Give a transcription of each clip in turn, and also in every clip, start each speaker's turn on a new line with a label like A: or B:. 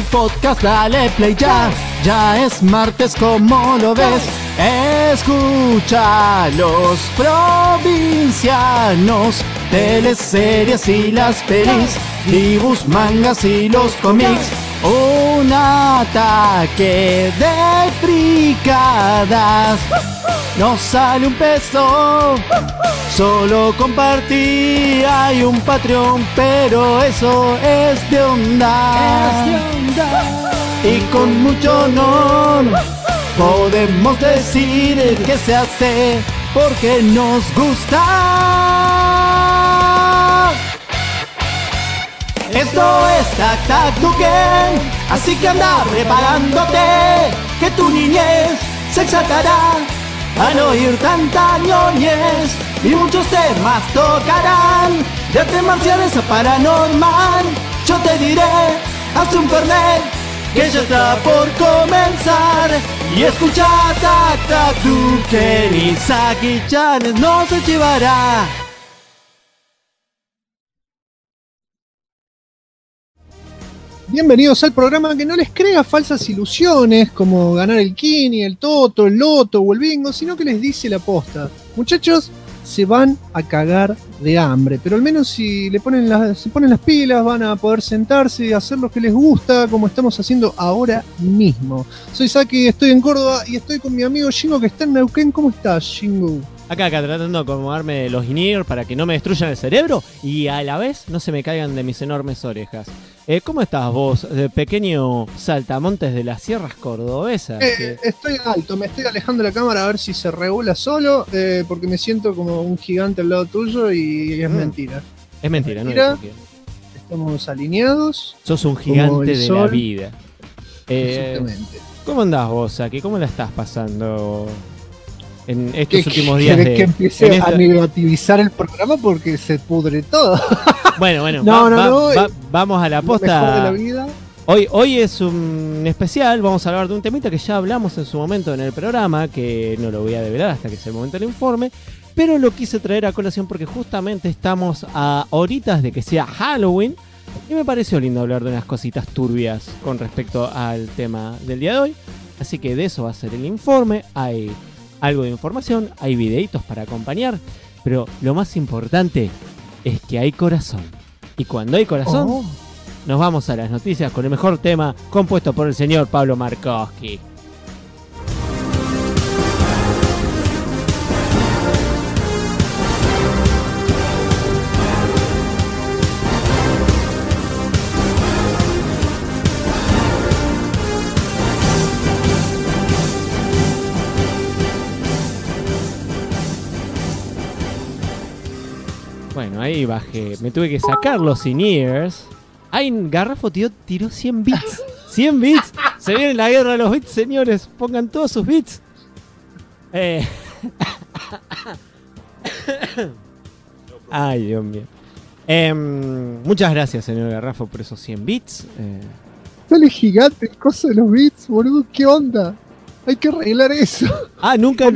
A: podcast, dale play ya. Ya es martes, como lo ves. Escucha los provincianos, teleseries y las pelis, dibujos, mangas y los cómics. Un ataque de fricadas. No sale un peso, solo compartir. Hay un Patreon, pero eso es de onda. Y con mucho honor podemos decir que se hace porque nos gusta. Esto es Tac Tac Tuken, así que anda preparándote, que tu niñez se exaltará al oír tanta ñoñez, y muchos temas tocarán, de artes marciales a paranormal. Yo te diré, haz un fernet, que ya está por comenzar, y escucha Tac Tac Tuken, y Saki-chan no se llevará.
B: Bienvenidos al programa que no les crea falsas ilusiones como ganar el Kini, el Toto, el Loto o el Bingo, sino que les dice la posta. Muchachos, se van a cagar de hambre, pero al menos si se ponen las pilas van a poder sentarse y hacer lo que les gusta, como estamos haciendo ahora mismo. Soy Saki, estoy en Córdoba y estoy con mi amigo Shingo que está en Neuquén. ¿Cómo estás, Shingo?
C: Acá tratando de acomodarme los in-ear para que no me destruyan el cerebro y a la vez no se me caigan de mis enormes orejas. ¿Cómo estás vos, pequeño saltamontes de las sierras cordobesas?
B: Estoy alto, me estoy alejando de la cámara a ver si se regula solo, porque me siento como un gigante al lado tuyo y es mentira.
C: Es mentira, no es mentira.
B: Estamos alineados.
C: Sos un gigante de la vida.
B: Exactamente.
C: ¿Cómo andás vos aquí? ¿Cómo la estás pasando en estos últimos días?
B: ¿Querés que empiece a negativizar el programa porque se pudre todo?
C: Bueno, vamos a la posta.
B: Mejor de la vida.
C: Hoy es un especial, vamos a hablar de un temita que ya hablamos en su momento en el programa, que no lo voy a develar hasta que sea el momento del informe, pero lo quise traer a colación porque justamente estamos a horitas de que sea Halloween y me pareció lindo hablar de unas cositas turbias con respecto al tema del día de hoy, así que de eso va a ser el informe. Hay algo de información, hay videitos para acompañar, pero lo más importante es que hay corazón. Y cuando hay corazón, nos vamos a las noticias con el mejor tema compuesto por el señor Pablo Markowski. Bueno, ahí bajé. Me tuve que sacar los in-ears. Ay, Garrafo tiró 100 bits. 100 bits. Se viene la guerra de los bits, señores. Pongan todos sus bits. Ay, Dios mío. Muchas gracias, señor Garrafo, por esos 100 bits.
B: Sale gigante el coso de los bits, boludo. ¿Qué onda? Hay que arreglar eso.
C: Ah, nunca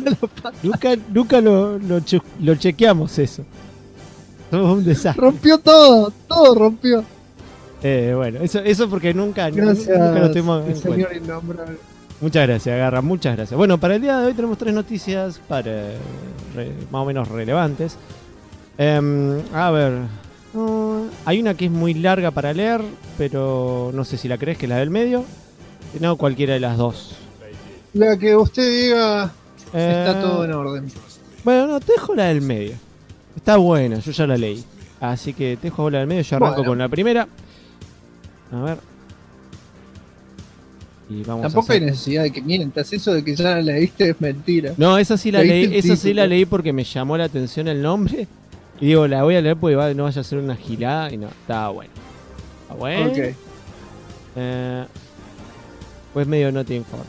C: lo chequeamos eso. Somos un desastre.
B: Rompió todo rompió.
C: Bueno, eso porque nunca lo tuvimos en cuenta. Innombrable. Muchas gracias, Garra, muchas gracias. Bueno, para el día de hoy tenemos 3 noticias más o menos relevantes. A ver, hay una que es muy larga para leer, pero no sé si la crees, que es la del medio. No, cualquiera de las dos.
B: La que usted diga, está todo en orden.
C: Bueno, no, te dejo la del medio. Está buena, yo ya la leí. Así que te dejo la del medio, yo arranco con la primera. A ver. Y vamos.
B: Tampoco hay necesidad de que mientas, eso de que ya la leíste es mentira.
C: No, esa sí la leí, porque me llamó la atención el nombre. Y digo, la voy a leer porque no vaya a ser una gilada. Y no, estaba bueno. Está bueno.
B: Ok.
C: Pues medio no te informo.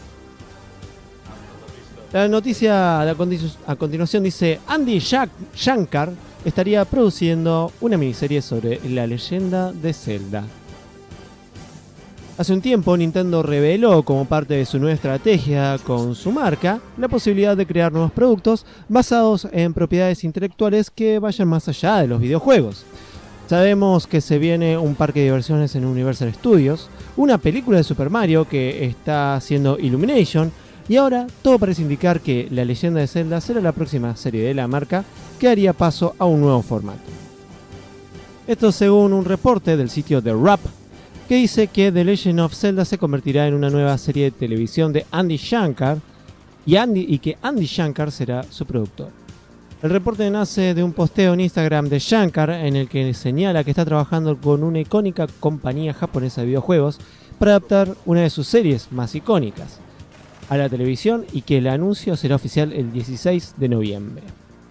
C: La noticia a continuación dice: Andy Shankar estaría produciendo una miniserie sobre la leyenda de Zelda. Hace un tiempo Nintendo reveló, como parte de su nueva estrategia con su marca, la posibilidad de crear nuevos productos basados en propiedades intelectuales que vayan más allá de los videojuegos. Sabemos que se viene un parque de diversiones en Universal Studios, una película de Super Mario que está haciendo Illumination, y ahora todo parece indicar que La Leyenda de Zelda será la próxima serie de la marca que haría paso a un nuevo formato. Esto según un reporte del sitio The Wrap, que dice que The Legend of Zelda se convertirá en una nueva serie de televisión de Andy Shankar y que Andy Shankar será su productor. El reporte nace de un posteo en Instagram de Shankar en el que señala que está trabajando con una icónica compañía japonesa de videojuegos para adaptar una de sus series más icónicas a la televisión y que el anuncio será oficial el 16 de noviembre.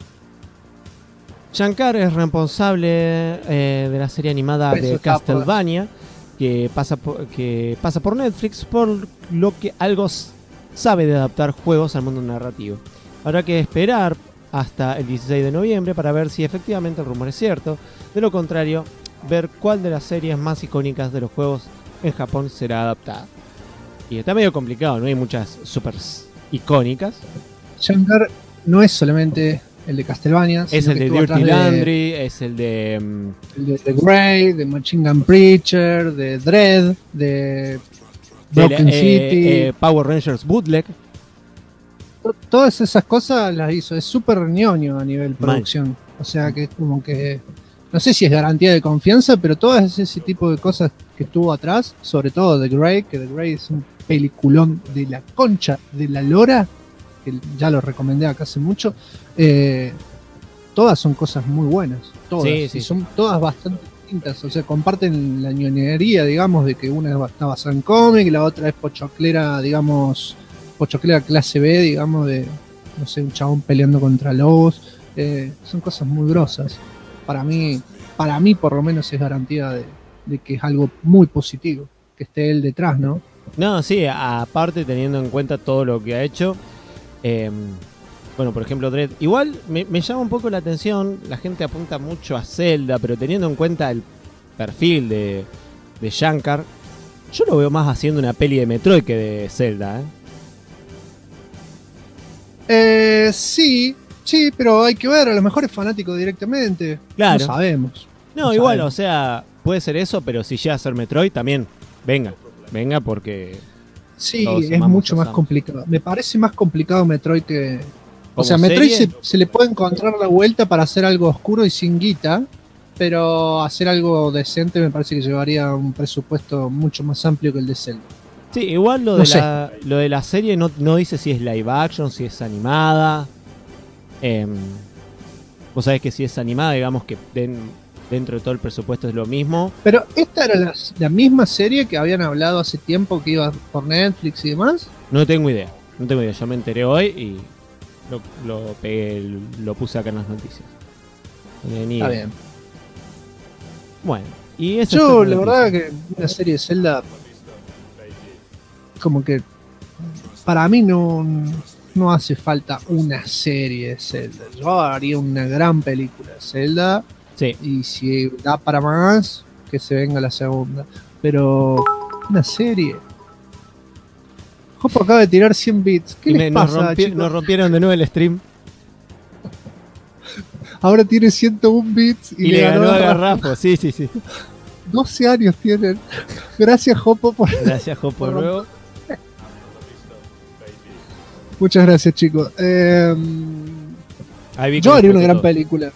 C: Shankar es responsable de la serie animada de Castlevania que pasa por Netflix, por lo que algo sabe de adaptar juegos al mundo narrativo. Habrá que esperar hasta el 16 de noviembre para ver si efectivamente el rumor es cierto. De lo contrario, ver cuál de las series más icónicas de los juegos en Japón será adaptada. Y está medio complicado, no hay muchas super icónicas.
B: Shankar no es solamente el de Castlevania,
C: es el de Dirty Landry, es el de
B: The Grey, de Machine Gun Preacher, de Dread, de Broken City,
C: Power Rangers Bootleg.
B: Todas esas cosas las hizo. Es súper ñoño a nivel producción. O sea que es como que, no sé si es garantía de confianza, pero todas ese tipo de cosas que estuvo atrás, sobre todo The Grey, que The Grey es un peliculón de la concha de la lora, que ya lo recomendé acá hace mucho. Todas son cosas muy buenas, todas,
C: sí.
B: Y son todas bastante distintas, o sea, comparten la ñoñería, digamos, de que una está basada en cómic y la otra es pochoclera, digamos, pochoclera clase B, digamos, de, no sé, un chabón peleando contra lobos. Son cosas muy grosas. Para mí por lo menos es garantía de que es algo muy positivo, que esté él detrás, ¿no?
C: No, sí, aparte teniendo en cuenta todo lo que ha hecho. Bueno, por ejemplo, Dread. Igual me llama un poco la atención, la gente apunta mucho a Zelda, pero teniendo en cuenta el perfil de Shankar, yo lo veo más haciendo una peli de Metroid que de Zelda,
B: Sí, pero hay que ver, a lo mejor es fanático directamente.
C: Claro.
B: No sabemos.
C: No, igual, o sea, puede ser eso, pero si llega a ser Metroid también, venga porque...
B: Sí, es mucho más complicado. Me parece más complicado Metroid que... O sea,
C: serie,
B: Metroid se le puede encontrar la vuelta para hacer algo oscuro y sin guita, pero hacer algo decente me parece que llevaría un presupuesto mucho más amplio que el de Zelda.
C: Sí, igual lo de la serie no dice si es live action, si es animada. Vos sabés que si es animada, digamos que dentro de todo el presupuesto es lo mismo.
B: Pero esta era la misma serie que habían hablado hace tiempo que iba por Netflix y demás.
C: No tengo idea. Yo me enteré hoy y lo puse acá en las noticias.
B: Está bien.
C: Bueno, y eso.
B: Yo, la verdad que una serie de Zelda, como que para mí no hace falta una serie de Zelda. Yo haría una gran película de Zelda.
C: Sí.
B: Y si da para más, que se venga la segunda. Pero una serie. Jopo acaba de tirar 100 bits. ¿Qué les pasa, chicos?
C: Nos rompieron de nuevo el stream.
B: Ahora tiene 101 bits y
C: le ganó a Garrafo. Sí.
B: 12 años tienen. Gracias, Jopo.
C: Gracias, Jopo, luego.
B: Muchas gracias, chicos. Yo haría una gran película.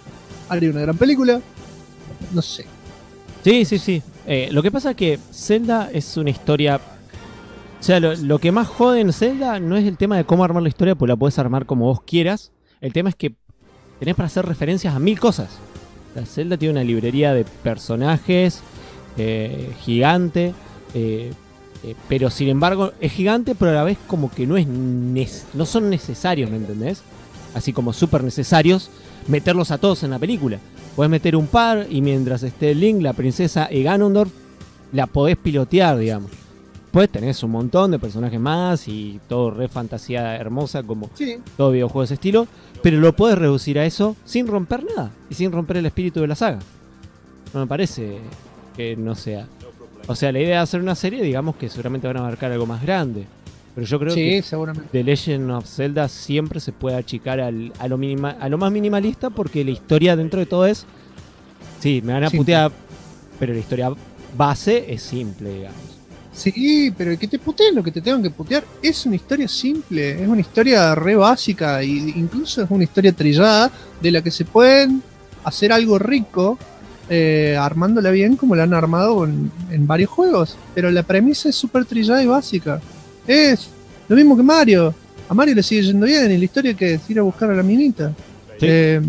B: No sé.
C: Sí. Lo que pasa es que Zelda es una historia. O sea, lo que más jode en Zelda no es el tema de cómo armar la historia, pues la podés armar como vos quieras. El tema es que tenés para hacer referencias a 1000 cosas. La Zelda tiene una librería de personajes gigante, pero sin embargo es gigante, pero a la vez como que no son necesarios, ¿me entendés? Así como súper necesarios meterlos a todos en la película. Podés meter un par y mientras esté Link, la princesa y Ganondorf, la podés pilotear, digamos. Después tenés un montón de personajes más y todo re fantasía hermosa como todo videojuego de ese estilo, pero lo podés reducir a eso sin romper nada y sin romper el espíritu de la saga. No me parece que no sea. O sea, la idea de hacer una serie, digamos que seguramente van a marcar algo más grande. Pero yo creo que
B: seguramente.
C: The Legend of Zelda siempre se puede achicar a lo más minimalista, porque la historia dentro de todo es Sí, me van a
B: Simple.
C: putear, pero la historia base es simple, digamos.
B: Sí, pero el que te puteen lo que te tengan que putear es una historia simple, es una historia re básica, e incluso es una historia trillada de la que se pueden hacer algo rico armándola bien como la han armado en varios juegos. Pero la premisa es súper trillada y básica. Es lo mismo que Mario. A Mario le sigue yendo bien y la historia que es ir a buscar a la minita.
C: Sí.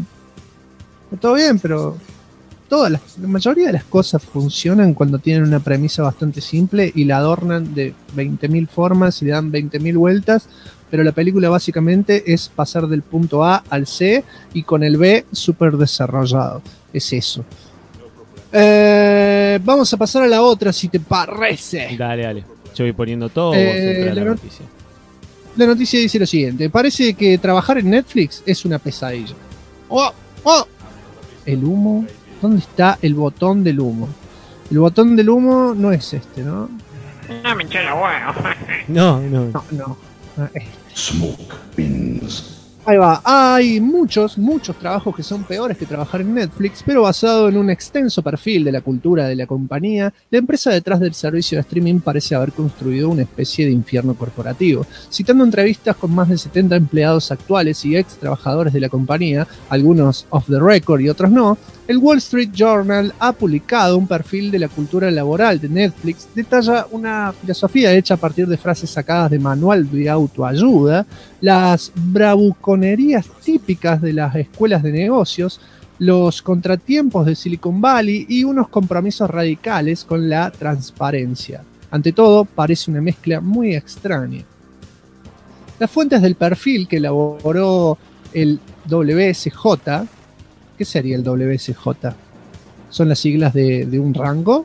B: Todo bien, pero la mayoría de las cosas funcionan cuando tienen una premisa bastante simple y la adornan de 20.000 formas y le dan 20.000 vueltas, pero la película básicamente es pasar del punto A al C y con el B súper desarrollado. Es eso. Vamos a pasar a la otra, si te parece.
C: Dale. Yo voy poniendo todo, vos entra la noticia.
B: La noticia dice lo siguiente: parece que trabajar en Netflix es una pesadilla. ¡Oh! El humo. ¿Dónde está el botón del humo? El botón del humo no es este, ¿no?
D: No me hinché la huevo.
C: No.
B: No. Smoke Bins. Ahí va. Hay muchos trabajos que son peores que trabajar en Netflix, pero basado en un extenso perfil de la cultura de la compañía, la empresa detrás del servicio de streaming parece haber construido una especie de infierno corporativo. Citando entrevistas con más de 70 empleados actuales y ex trabajadores de la compañía, algunos off the record y otros no, el Wall Street Journal ha publicado un perfil de la cultura laboral de Netflix. Detalla una filosofía hecha a partir de frases sacadas de manual de autoayuda, las bravuconerías típicas de las escuelas de negocios, los contratiempos de Silicon Valley y unos compromisos radicales con la transparencia. Ante todo, parece una mezcla muy extraña. Las fuentes del perfil que elaboró el WSJ. ¿Qué sería el WSJ? ¿Son las siglas de un rango?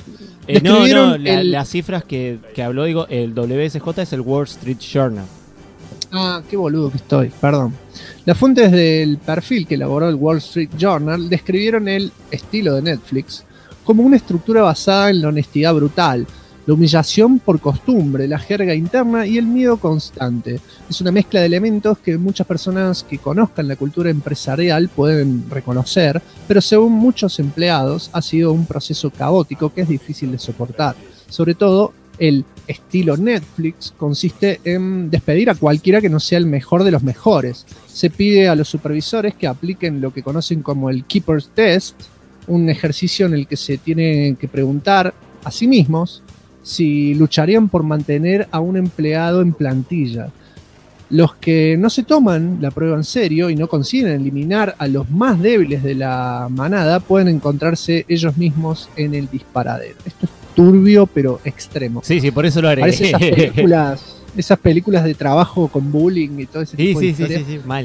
C: No, las cifras que habló, digo, el WSJ es el Wall Street Journal.
B: Ah, qué boludo que estoy, perdón. Las fuentes del perfil que elaboró el Wall Street Journal describieron el estilo de Netflix como una estructura basada en la honestidad brutal, la humillación por costumbre, la jerga interna y el miedo constante. Es una mezcla de elementos que muchas personas que conozcan la cultura empresarial pueden reconocer, pero según muchos empleados ha sido un proceso caótico que es difícil de soportar. Sobre todo, el estilo Netflix consiste en despedir a cualquiera que no sea el mejor de los mejores. Se pide a los supervisores que apliquen lo que conocen como el Keeper's Test, un ejercicio en el que se tiene que preguntar a sí mismos si lucharían por mantener a un empleado en plantilla. Los que no se toman la prueba en serio y no consiguen eliminar a los más débiles de la manada pueden encontrarse ellos mismos en el disparadero. Esto es turbio pero extremo.
C: Sí, por eso lo haré.
B: Parece esas películas de trabajo con bullying y todo ese tipo de historias.
C: Sí, mal.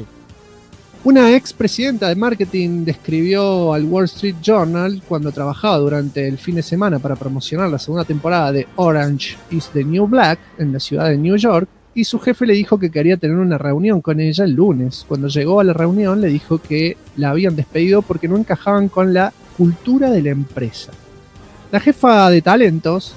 B: Una expresidenta de marketing describió al Wall Street Journal cuando trabajaba durante el fin de semana para promocionar la segunda temporada de Orange is the New Black en la ciudad de New York, y su jefe le dijo que quería tener una reunión con ella el lunes. Cuando llegó a la reunión le dijo que la habían despedido porque no encajaban con la cultura de la empresa. La jefa de talentos,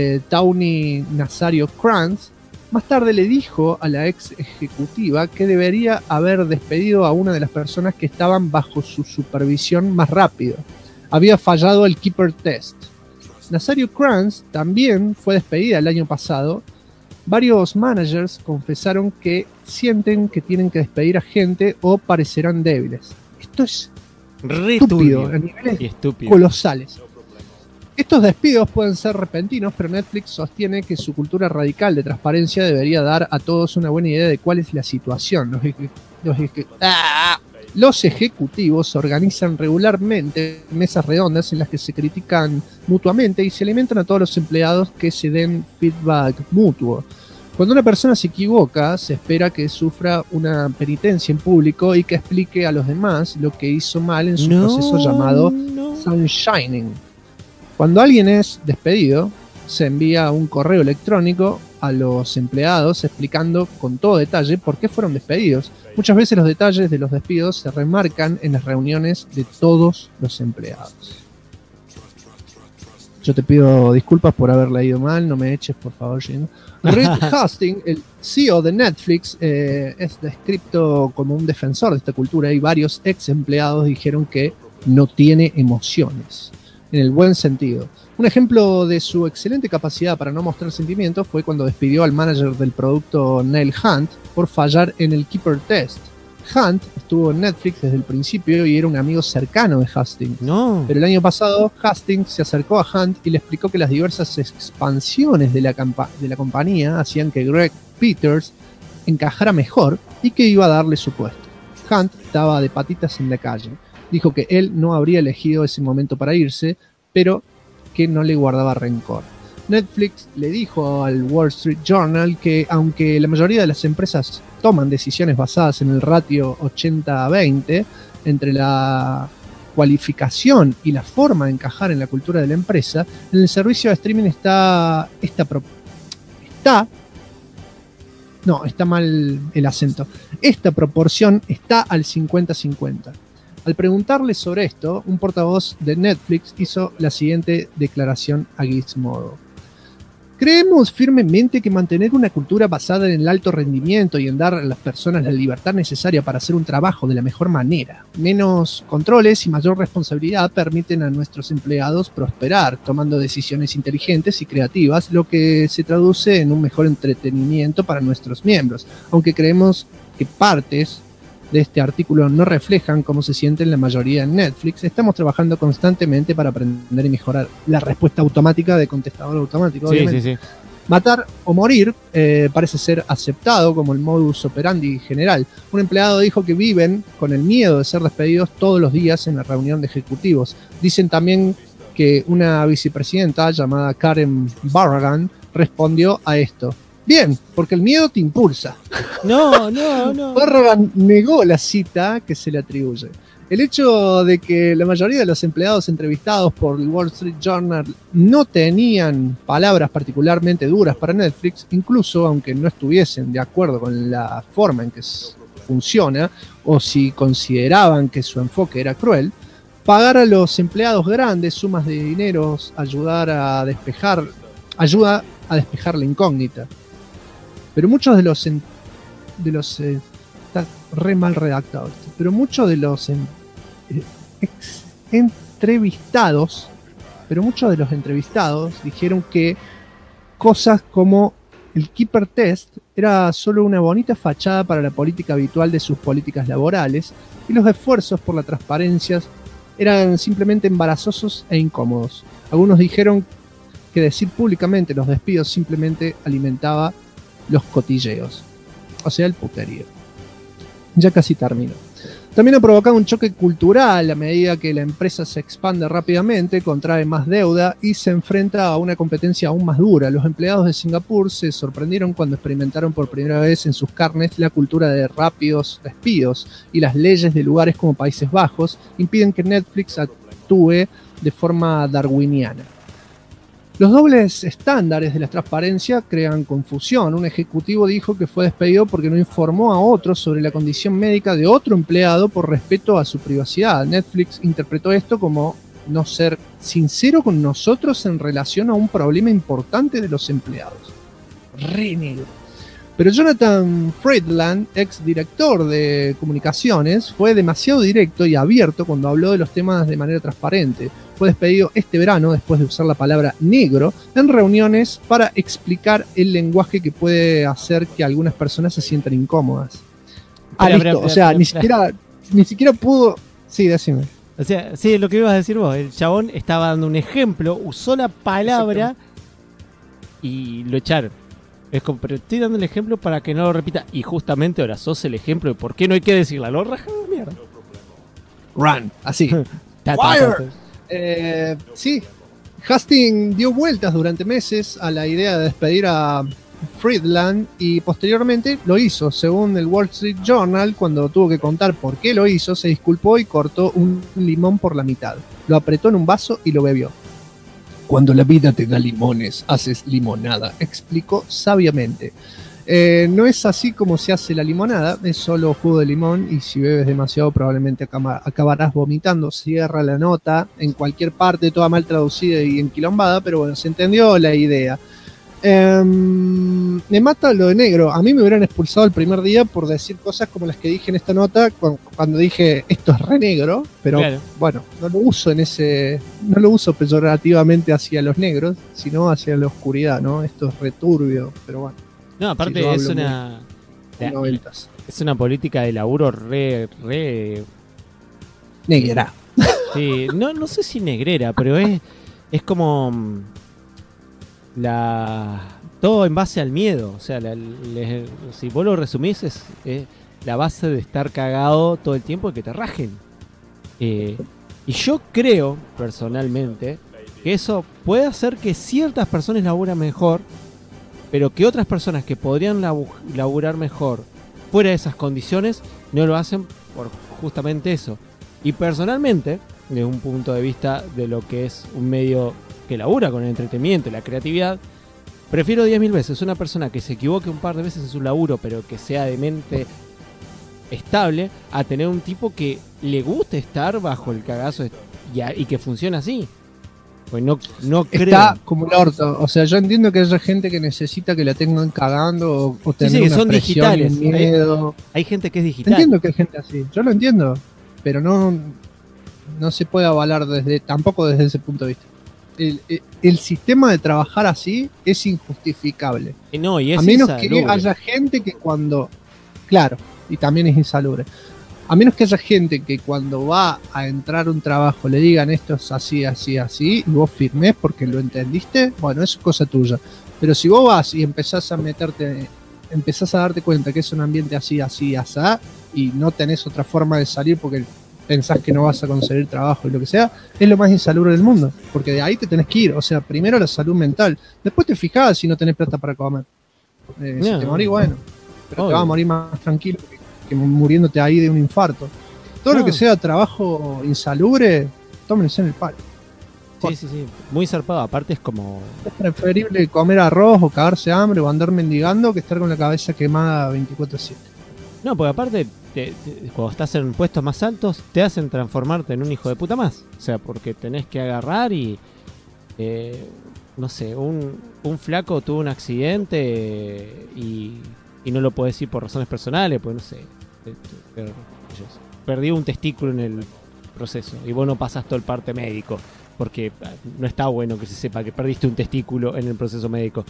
B: Tawny Nazario Krantz, más tarde le dijo a la ex ejecutiva que debería haber despedido a una de las personas que estaban bajo su supervisión más rápido. Había fallado el Keeper Test. Nazario Krantz también fue despedida el año pasado. Varios managers confesaron que sienten que tienen que despedir a gente o parecerán débiles. Esto es estúpido, a niveles colosales. Estos despidos pueden ser repentinos, pero Netflix sostiene que su cultura radical de transparencia debería dar a todos una buena idea de cuál es la situación. Los ejecutivos organizan regularmente mesas redondas en las que se critican mutuamente y se alimentan a todos los empleados que se den feedback mutuo. Cuando una persona se equivoca, se espera que sufra una penitencia en público y que explique a los demás lo que hizo mal en su proceso llamado sunshining. Cuando alguien es despedido, se envía un correo electrónico a los empleados explicando con todo detalle por qué fueron despedidos. Muchas veces los detalles de los despidos se remarcan en las reuniones de todos los empleados. Yo te pido disculpas por haber leído mal, no me eches por favor, Jim. Reed Hastings, el CEO de Netflix, es descrito como un defensor de esta cultura y varios ex empleados dijeron que no tiene emociones, en el buen sentido. Un ejemplo de su excelente capacidad para no mostrar sentimientos fue cuando despidió al manager del producto Neil Hunt por fallar en el Keeper Test. Hunt estuvo en Netflix desde el principio y era un amigo cercano de Hastings.
C: No.
B: Pero el año pasado Hastings se acercó a Hunt y le explicó que las diversas expansiones de la compañía hacían que Greg Peters encajara mejor y que iba a darle su puesto. Hunt estaba de patitas en la calle. Dijo que él no habría elegido ese momento para irse, pero que no le guardaba rencor. Netflix le dijo al Wall Street Journal que aunque la mayoría de las empresas toman decisiones basadas en el ratio 80-20 entre la cualificación y la forma de encajar en la cultura de la empresa, en el servicio de streaming está mal el acento. Esta proporción está al 50-50. Al preguntarle sobre esto, un portavoz de Netflix hizo la siguiente declaración a Gizmodo. Creemos firmemente que mantener una cultura basada en el alto rendimiento y en dar a las personas la libertad necesaria para hacer un trabajo de la mejor manera, menos controles y mayor responsabilidad permiten a nuestros empleados prosperar, tomando decisiones inteligentes y creativas, lo que se traduce en un mejor entretenimiento para nuestros miembros, aunque creemos que partes de este artículo no reflejan cómo se sienten la mayoría en Netflix. Estamos trabajando constantemente para aprender y mejorar la respuesta automática de contestador automático.
C: Sí.
B: Matar o morir parece ser aceptado como el modus operandi general. Un empleado dijo que viven con el miedo de ser despedidos todos los días en la reunión de ejecutivos. Dicen también que una vicepresidenta llamada Karen Barragan respondió a esto. Bien, porque el miedo te impulsa.
C: No.
B: Barragan negó la cita que se le atribuye. El hecho de que la mayoría de los empleados entrevistados por el Wall Street Journal no tenían palabras particularmente duras para Netflix, incluso aunque no estuviesen de acuerdo con la forma en que funciona o si consideraban que su enfoque era cruel, pagar a los empleados grandes sumas de dinero ayuda a despejar la incógnita. Pero muchos de los está re mal redactado esto, pero muchos de los entrevistados dijeron que cosas como el Keeper Test era solo una bonita fachada para la política habitual de sus políticas laborales y los esfuerzos por la transparencia eran simplemente embarazosos e incómodos. Algunos dijeron que decir públicamente los despidos simplemente alimentaba los cotilleos, o sea, el puterío. Ya casi termino. También ha provocado un choque cultural a medida que la empresa se expande rápidamente, contrae más deuda y se enfrenta a una competencia aún más dura. Los empleados de Singapur se sorprendieron cuando experimentaron por primera vez en sus carnes la cultura de rápidos despidos y las leyes de lugares como Países Bajos impiden que Netflix actúe de forma darwiniana. Los dobles estándares de la transparencia crean confusión. Un ejecutivo dijo que fue despedido porque no informó a otros sobre la condición médica de otro empleado por respeto a su privacidad. Netflix interpretó esto como no ser sincero con nosotros en relación a un problema importante de los empleados. Re negro. Pero Jonathan Friedland, ex director de comunicaciones, fue demasiado directo y abierto cuando habló de los temas de manera transparente. Fue despedido este verano después de usar la palabra negro en reuniones para explicar el lenguaje que puede hacer que algunas personas se sientan incómodas. Ni siquiera pudo... Sí, decime.
C: O sea, sí, lo que ibas a decir vos. El chabón estaba dando un ejemplo, usó la palabra y lo echaron. Es como, pero estoy dando el ejemplo para que no lo repita. Y justamente ahora sos el ejemplo de por qué no hay que decirla. Lo rajaron de mierda.
B: Run, así. Sí, Hastings dio vueltas durante meses a la idea de despedir a Friedland y posteriormente lo hizo. Según el Wall Street Journal, cuando tuvo que contar por qué lo hizo, se disculpó y cortó un limón por la mitad. Lo apretó en un vaso y lo bebió. Cuando la vida te da limones, haces limonada, explicó sabiamente. No es así como se hace la limonada, es solo jugo de limón y si bebes demasiado probablemente acabarás vomitando. Cierra la nota en cualquier parte, toda mal traducida y enquilombada, pero bueno, se entendió la idea. me mata lo de negro. A mí me hubieran expulsado el primer día por decir cosas como las que dije en esta nota cuando dije esto es re negro, pero
C: Claro.
B: bueno, no lo uso peyorativamente hacia los negros, sino hacia la oscuridad, ¿no? Esto es returbio, pero bueno,
C: No, aparte
B: Sí, yo
C: es
B: hablo
C: una...
B: noventas.
C: Es una política de laburo re
B: Negra.
C: sí, no sé si negrera, pero es como todo en base al miedo. O sea, si vos lo resumís, es la base de estar cagado todo el tiempo y que te rajen. Y yo creo, personalmente, que eso puede hacer que ciertas personas laburen mejor, pero que otras personas que podrían laburar mejor fuera de esas condiciones no lo hacen por justamente eso. Y personalmente, desde un punto de vista de lo que es un medio que labura con el entretenimiento y la creatividad, prefiero 10.000 veces una persona que se equivoque un par de veces en su laburo, pero que sea de mente estable, a tener un tipo que le guste estar bajo el cagazo y que funcione así. Pues no creo.
B: Está como el orto. O sea, yo entiendo que haya gente que necesita que la tengan cagando o tener
C: sí, que
B: una
C: son
B: presión y
C: digitales.
B: miedo.
C: Hay gente que es digital.
B: Entiendo que hay gente así. Yo lo entiendo. Pero no se puede avalar tampoco desde ese punto de vista. El sistema de trabajar así es injustificable.
C: No, y es
B: A menos que
C: insalubre.
B: haya gente que claro, y también es insalubre. A menos que haya gente que cuando va a entrar a un trabajo le digan esto es así, así, así, y vos firmés porque lo entendiste, bueno, eso es cosa tuya. Pero si vos vas y empezás a darte cuenta que es un ambiente así, así, asá, y no tenés otra forma de salir porque pensás que no vas a conseguir trabajo y lo que sea, es lo más insalubre del mundo, porque de ahí te tenés que ir. O sea, primero la salud mental, después te fijás si no tenés plata para comer. Si te morís, bueno, pero te vas a morir más tranquilo que muriéndote ahí de un infarto. Todo lo que sea trabajo insalubre, tómense en el palo.
C: Sí, muy zarpado. Aparte es como...
B: Es preferible comer arroz o cagarse hambre o andar mendigando que estar con la cabeza quemada 24/7.
C: No, porque aparte, cuando estás en puestos más altos, te hacen transformarte en un hijo de puta más. O sea, porque tenés que agarrar y... no sé, un flaco tuvo un accidente y no lo podés decir por razones personales, pues no sé, perdió un testículo en el proceso y vos no pasás todo el parte médico, porque no está bueno que se sepa que perdiste un testículo en el proceso médico.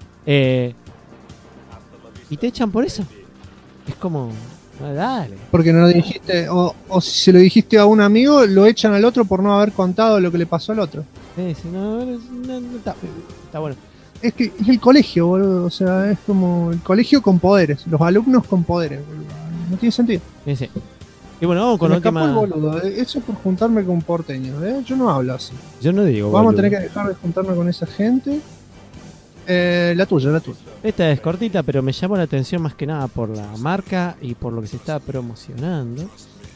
C: Y te echan por eso. Es como, dale.
B: Porque no lo dijiste, o si se lo dijiste a un amigo, lo echan al otro por no haber contado lo que le pasó al otro.
C: Sí, no está bueno.
B: Es que es el colegio, boludo. O sea, es como el colegio con poderes, los alumnos con poderes, boludo. No tiene sentido.
C: Sí. Y bueno, vamos con la
B: Me escapó
C: última.
B: el boludo. Eso por juntarme con porteños, Yo no hablo así.
C: Yo no digo
B: Vamos
C: boludo.
B: a tener que dejar de juntarme con esa gente. La tuya.
C: Esta es cortita, pero me llamó la atención más que nada por la marca y por lo que se está promocionando.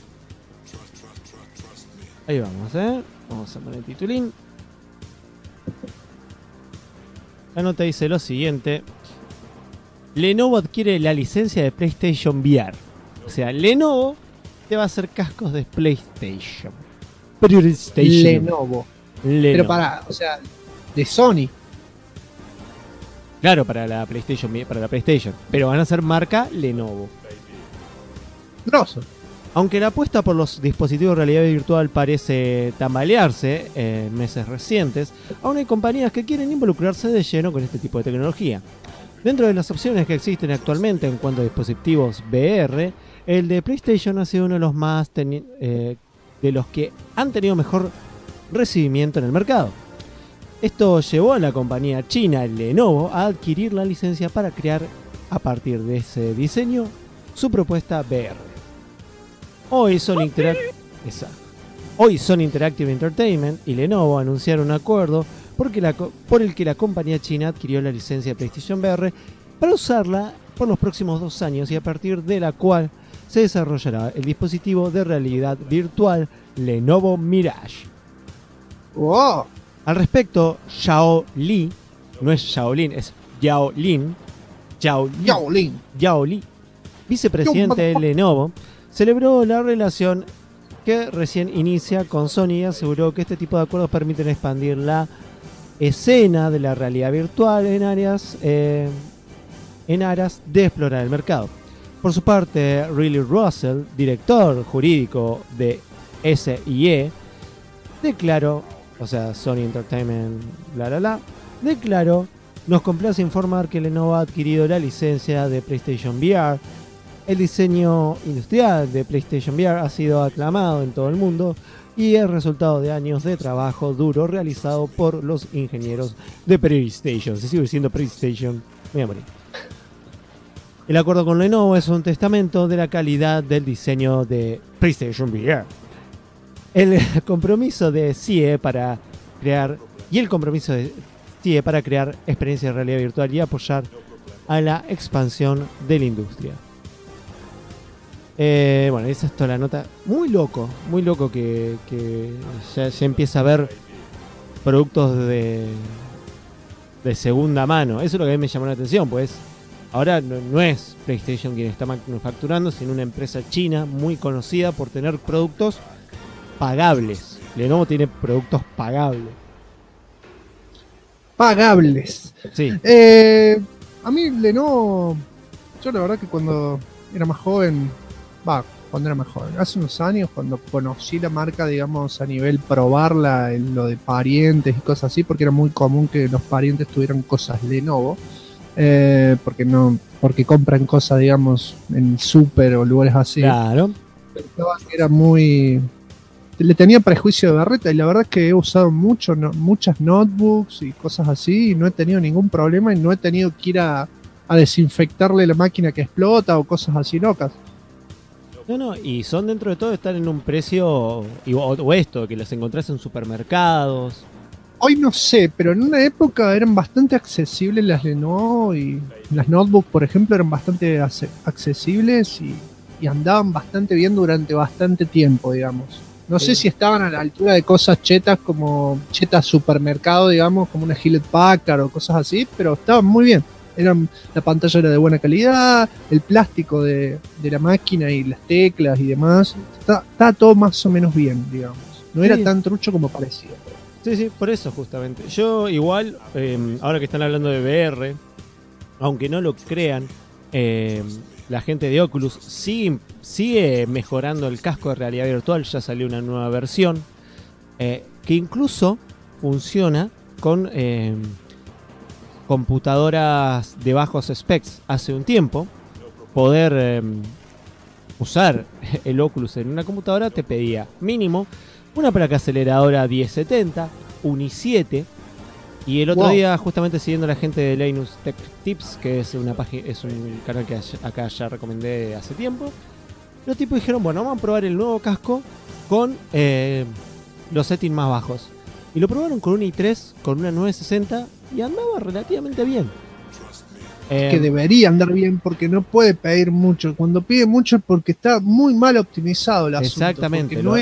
C: Ahí vamos, Vamos a poner el titulín. La nota dice lo siguiente: Lenovo adquiere la licencia de PlayStation VR. O sea, Lenovo te va a hacer cascos de PlayStation.
B: Lenovo. Pero o sea, de Sony.
C: Claro, para la PlayStation, pero van a ser marca Lenovo.
B: Grosso.
C: Aunque la apuesta por los dispositivos de realidad virtual parece tambalearse en meses recientes, aún hay compañías que quieren involucrarse de lleno con este tipo de tecnología. Dentro de las opciones que existen actualmente en cuanto a dispositivos VR, el de PlayStation ha sido uno de los más de los que han tenido mejor recibimiento en el mercado. Esto llevó a la compañía china Lenovo a adquirir la licencia para crear, a partir de ese diseño, su propuesta VR. Hoy Sony Interactive Entertainment y Lenovo anunciaron un acuerdo por el que la compañía china adquirió la licencia de PlayStation VR para usarla por los próximos 2 años y a partir de la cual se desarrollará el dispositivo de realidad virtual Lenovo Mirage.
B: Wow.
C: Al respecto, Yao Li, no es Shaolin, es Yao Li, vicepresidente de Lenovo, celebró la relación que recién inicia con Sony y aseguró que este tipo de acuerdos permiten expandir la escena de la realidad virtual en áreas en aras de explorar el mercado. Por su parte, Riley Russell, director jurídico de SIE, declaró, o sea, Sony Entertainment, declaró: nos complace informar que Lenovo ha adquirido la licencia de PlayStation VR. El diseño industrial de PlayStation VR ha sido aclamado en todo el mundo y es resultado de años de trabajo duro realizado por los ingenieros de PlayStation. Si sigo diciendo PlayStation, me voy a morir. El acuerdo con Lenovo es un testamento de la calidad del diseño de PlayStation VR. El compromiso de SIE para crear experiencias de realidad virtual y apoyar a la expansión de la industria. Bueno, esa es toda la nota. Muy loco que ya empieza a ver productos de segunda mano. Eso es lo que a mí me llamó la atención, pues ahora no es PlayStation quien está manufacturando, sino una empresa china muy conocida por tener productos pagables. Lenovo tiene productos pagables.
B: Sí. A mí Lenovo, yo la verdad que cuando era más joven, hace unos años, cuando conocí la marca, digamos, a nivel probarla en lo de parientes y cosas así, porque era muy común que los parientes tuvieran cosas Lenovo, porque compran cosas, digamos, en super o lugares así.
C: Claro.
B: Pensaba que era muy... Le tenía prejuicio de berreta, y la verdad es que he usado muchas notebooks y cosas así y no he tenido ningún problema, y no he tenido que ir a desinfectarle la máquina que explota o cosas así locas.
C: No, y son dentro de todo estar en un precio, o esto, que las encontrás en supermercados.
B: Hoy no sé, pero en una época eran bastante accesibles las Lenovo, y las notebooks, por ejemplo, eran bastante accesibles y andaban bastante bien durante bastante tiempo, digamos. No sé si estaban a la altura de cosas chetas como chetas supermercado, digamos, como una Hewlett Packard o cosas así, pero estaban muy bien. La pantalla era de buena calidad, el plástico de la máquina y las teclas y demás, está todo más o menos bien, digamos. No era tan trucho como parecía.
C: Sí, por eso justamente. Yo igual, ahora que están hablando de VR, aunque no lo crean, la gente de Oculus sigue mejorando el casco de realidad virtual. Ya salió una nueva versión que incluso funciona con computadoras de bajos specs. Hace un tiempo, poder usar el Oculus en una computadora te pedía mínimo una placa aceleradora 1070, un i7. Y el otro día, justamente siguiendo a la gente de Linus Tech Tips, que es una página, es un canal que acá ya recomendé hace tiempo, los tipos dijeron: bueno, vamos a probar el nuevo casco con los settings más bajos. Y lo probaron con un i3, con una 960, y andaba relativamente bien.
B: Que debería andar bien, porque no puede pedir mucho. Cuando pide mucho es porque está muy mal optimizado el asunto.
C: Exactamente,
B: no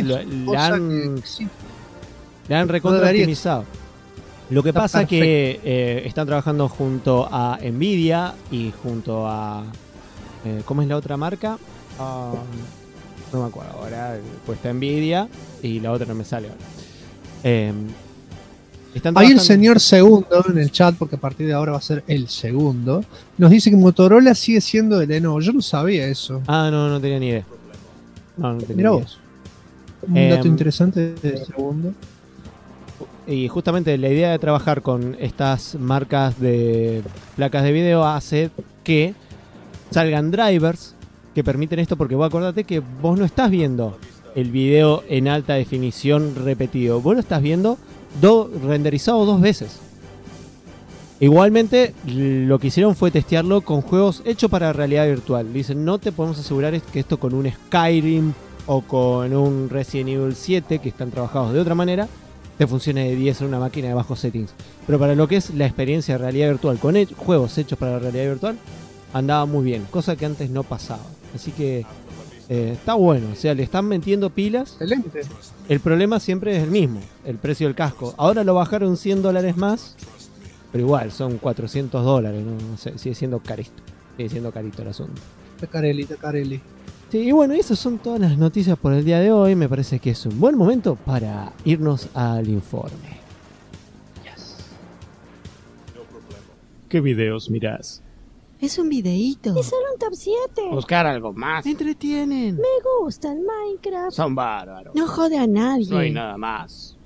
C: le han recontra optimizado. Lo que pasa es que están trabajando junto a Nvidia y junto a... ¿cómo es la otra marca? No me acuerdo ahora. Pues está Nvidia y la otra no me sale ahora.
B: Ahí el señor Segundo en el chat, porque a partir de ahora va a ser el Segundo, nos dice que Motorola sigue siendo de Lenovo. Yo no sabía eso.
C: No tenía ni idea. No tenía
B: Mirá
C: ni idea.
B: vos. Un dato interesante de Segundo.
C: Y justamente la idea de trabajar con estas marcas de placas de video hace que salgan drivers que permiten esto, porque vos acordate que vos no estás viendo el video en alta definición repetido, vos lo estás viendo renderizado 2 veces. Igualmente lo que hicieron fue testearlo con juegos hechos para realidad virtual. Dicen: no te podemos asegurar que esto con un Skyrim o con un Resident Evil 7, que están trabajados de otra manera, te funcione de 10 en una máquina de bajos settings. Pero para lo que es la experiencia de realidad virtual con juegos hechos para la realidad virtual, andaba muy bien, cosa que antes no pasaba. Así que está bueno, o sea, le están metiendo pilas.
B: Excelente.
C: El problema siempre es el mismo, el precio del casco. Ahora lo bajaron $100 más, pero igual son $400, no sé, sigue siendo carito el asunto.
B: Tacarelli.
C: Sí, y bueno, esas son todas las noticias por el día de hoy. Me parece que es un buen momento para irnos al informe.
E: ¿Qué videos mirás? Es un videíto.
F: Es solo un top 7.
D: Buscar algo más.
C: Entretienen.
F: Me gusta el Minecraft.
D: Son bárbaros.
E: No jode a nadie.
D: No hay nada más.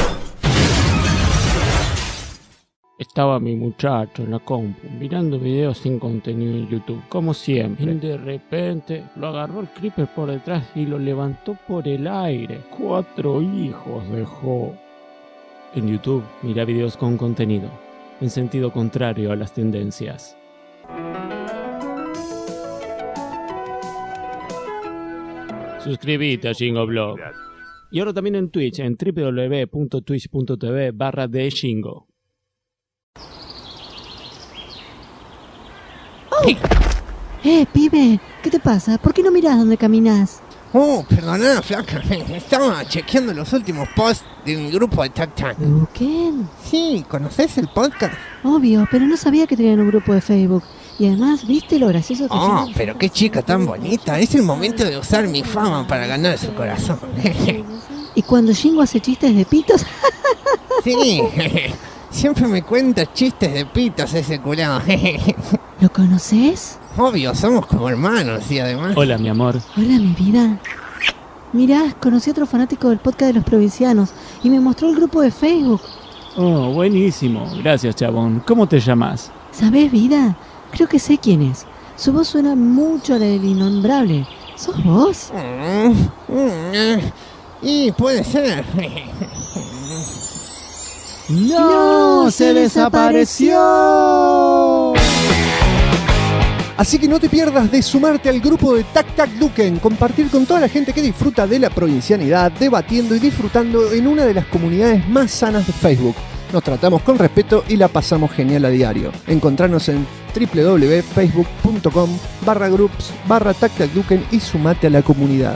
D: Estaba mi muchacho en la compu mirando videos sin contenido en YouTube, como siempre. Y de repente lo agarró el creeper por detrás y lo levantó por el aire. 4 hijos dejó. En YouTube, mira videos con contenido, en sentido contrario a las tendencias. Suscríbete a Shingo Y ahora también en Twitch, en www.twitch.tv/theshingo.
E: Pibe, ¿qué te pasa? ¿Por qué no mirás dónde caminas?
G: Oh, perdona, flaca. Estaba chequeando los últimos posts de un grupo de Tac.
E: ¿Quién?
G: Sí, ¿conoces el podcast?
E: Obvio, pero no sabía que tenían un grupo de Facebook. Y además, ¿viste lo gracioso que
G: Oh,
E: son?
G: pero qué chica tan bonita. Es el momento de usar mi fama para ganar su corazón.
E: Y cuando Shingo hace chistes de pitos,
G: Sí, siempre me cuenta chistes de pitos ese curado.
E: ¿lo conoces?
G: Obvio, somos como hermanos y además...
D: Hola, mi amor.
E: Hola, mi vida. Mirá, conocí a otro fanático del podcast de los provincianos y me mostró el grupo de Facebook.
D: Oh, buenísimo. Gracias, chabón. ¿Cómo te llamas?
E: ¿Sabés, vida? Creo que sé quién es. Su voz suena mucho a la del innombrable. ¿Sos vos?
G: Y puede ser.
C: ¡No! ¡Se desapareció!
B: Así que no te pierdas de sumarte al grupo de Tac Tac Duken, compartir con toda la gente que disfruta de la provincianidad, debatiendo y disfrutando en una de las comunidades más sanas de Facebook. Nos tratamos con respeto y la pasamos genial a diario. Encontranos en www.facebook.com/groups/TacTacDuken y sumate a la comunidad.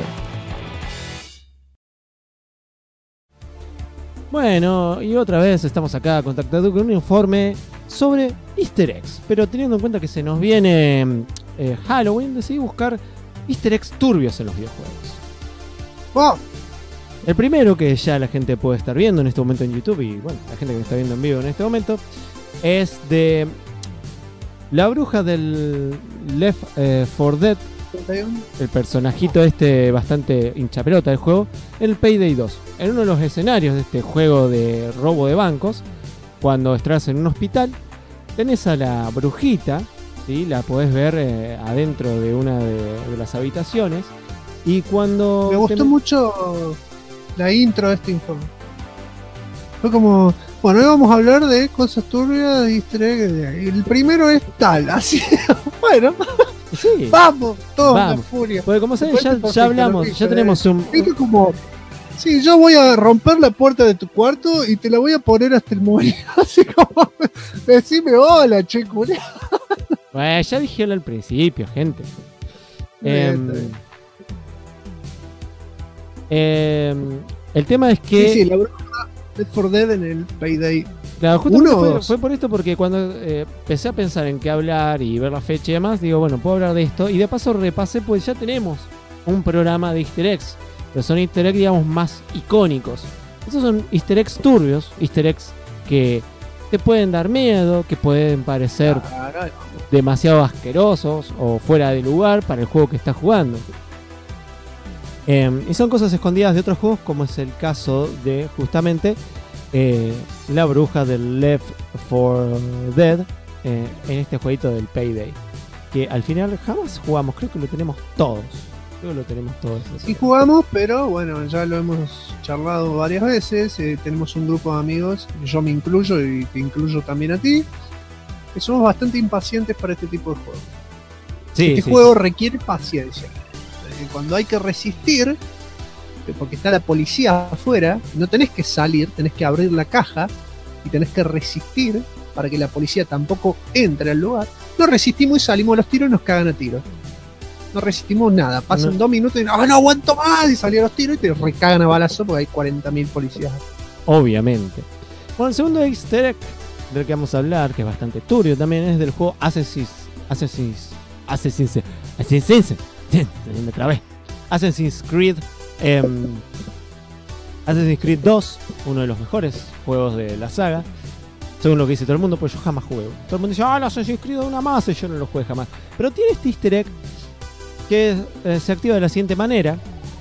C: Bueno, y otra vez estamos acá con Contactado con un informe sobre Easter eggs. Pero teniendo en cuenta que se nos viene Halloween, decidí buscar Easter eggs turbios en los videojuegos.
B: ¡Wow!
C: El primero, que ya la gente puede estar viendo en este momento en YouTube, y bueno, la gente que me está viendo en vivo en este momento, es de la bruja del Left 4 Dead, el personajito este bastante hinchapelota del juego, en el Payday 2. En uno de los escenarios de este juego de robo de bancos, cuando estás en un hospital, tenés a la brujita, ¿sí? La podés ver adentro de una de las habitaciones, y cuando...
B: Me gustó mucho la intro de este informe. Fue como, bueno, hoy vamos a hablar de cosas turbias de Easter egg. El primero es tal, así. Bueno,
C: Sí,
B: vamos, todos
C: Vamos.
B: la furia.
C: porque como saben,
B: Después
C: ya hablamos, ya tenemos un...
B: Viste como, sí, yo voy a romper la puerta de tu cuarto y te la voy a poner hasta el móvil. Así como, decime hola, che, culiao.
C: Bueno, ya dije al principio, gente. El tema es que...
B: Sí, la bruja Left 4 Dead en el Payday.
C: Claro, justamente
B: ¿Uno o
C: fue,
B: dos?
C: fue por esto, porque cuando empecé a pensar en qué hablar y ver la fecha y demás, digo, bueno, puedo hablar de esto. Y de paso repasé, pues ya tenemos un programa de Easter eggs. Pero son Easter eggs, digamos, más icónicos. Estos son Easter eggs turbios, Easter eggs que te pueden dar miedo, que pueden parecer demasiado asquerosos o fuera de lugar para el juego que estás jugando. Y son cosas escondidas de otros juegos, como es el caso de justamente la bruja del Left 4 Dead en este jueguito del Payday, que al final jamás jugamos. Creo que lo tenemos todos.
B: Sí jugamos, pero bueno, ya lo hemos charlado varias veces. Tenemos un grupo de amigos, yo me incluyo y te incluyo también a ti, que somos bastante impacientes para este tipo de juegos.
C: Sí,
B: Este
C: sí,
B: juego requiere paciencia. Cuando hay que resistir, porque está la policía afuera, no tenés que salir, tenés que abrir la caja y tenés que resistir para que la policía tampoco entre al lugar. No resistimos y salimos a los tiros y nos cagan a tiros. No resistimos nada, pasan
C: No.
B: 2 minutos y no aguanto más, y salí a los tiros y te recagan a balazo porque hay 40.000 policías.
C: obviamente. Bueno, el segundo Easter egg del que vamos a hablar, que es bastante turbio también, es del juego Assassin's Creed. Assassin's Creed 2, uno de los mejores juegos de la saga, Según lo que dice todo el mundo, pues yo jamás jugué. Todo el mundo dice, ah, el Assassin's Creed una más, y yo no lo jugué jamás. Pero tiene este easter egg que se activa de la siguiente manera.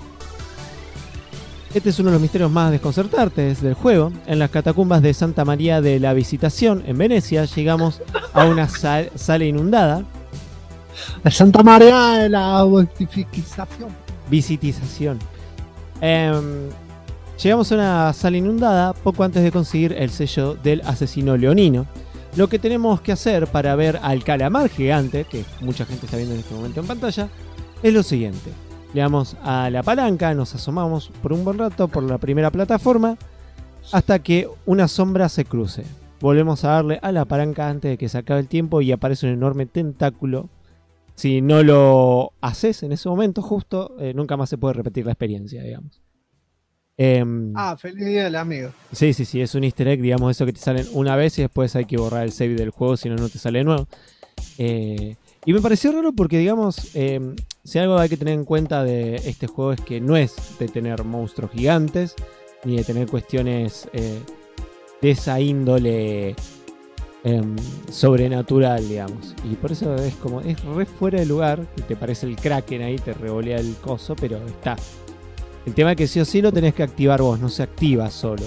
C: Este es uno de los misterios más desconcertantes del juego. En las catacumbas de Santa María de la Visitación, en Venecia, llegamos a una sala inundada.
B: La Santa María de la Voltificación.
C: Visitización. Llegamos a una sala inundada poco antes de conseguir el sello del asesino leonino. Lo que tenemos que hacer para ver al calamar gigante, que mucha gente está viendo en este momento en pantalla, es lo siguiente. Le damos a la palanca, nos asomamos por un buen rato por la primera plataforma hasta que una sombra se cruce. Volvemos a darle a la palanca antes de que se acabe el tiempo y aparece un enorme tentáculo. Si no lo haces en ese momento justo, nunca más se puede repetir la experiencia, digamos.
B: Feliz día del amigo.
C: Sí, es un easter egg, digamos, eso que te salen una vez y después hay que borrar el save del juego, si no, no te sale de nuevo. Y me pareció raro porque, digamos, si algo hay que tener en cuenta de este juego es que no es de tener monstruos gigantes, ni de tener cuestiones de esa índole sobrenatural, digamos. Y por eso es como, es re fuera de lugar, y te parece el Kraken ahí, te revolea el coso, pero está. El tema es que sí o sí lo tenés que activar vos, no se activa solo.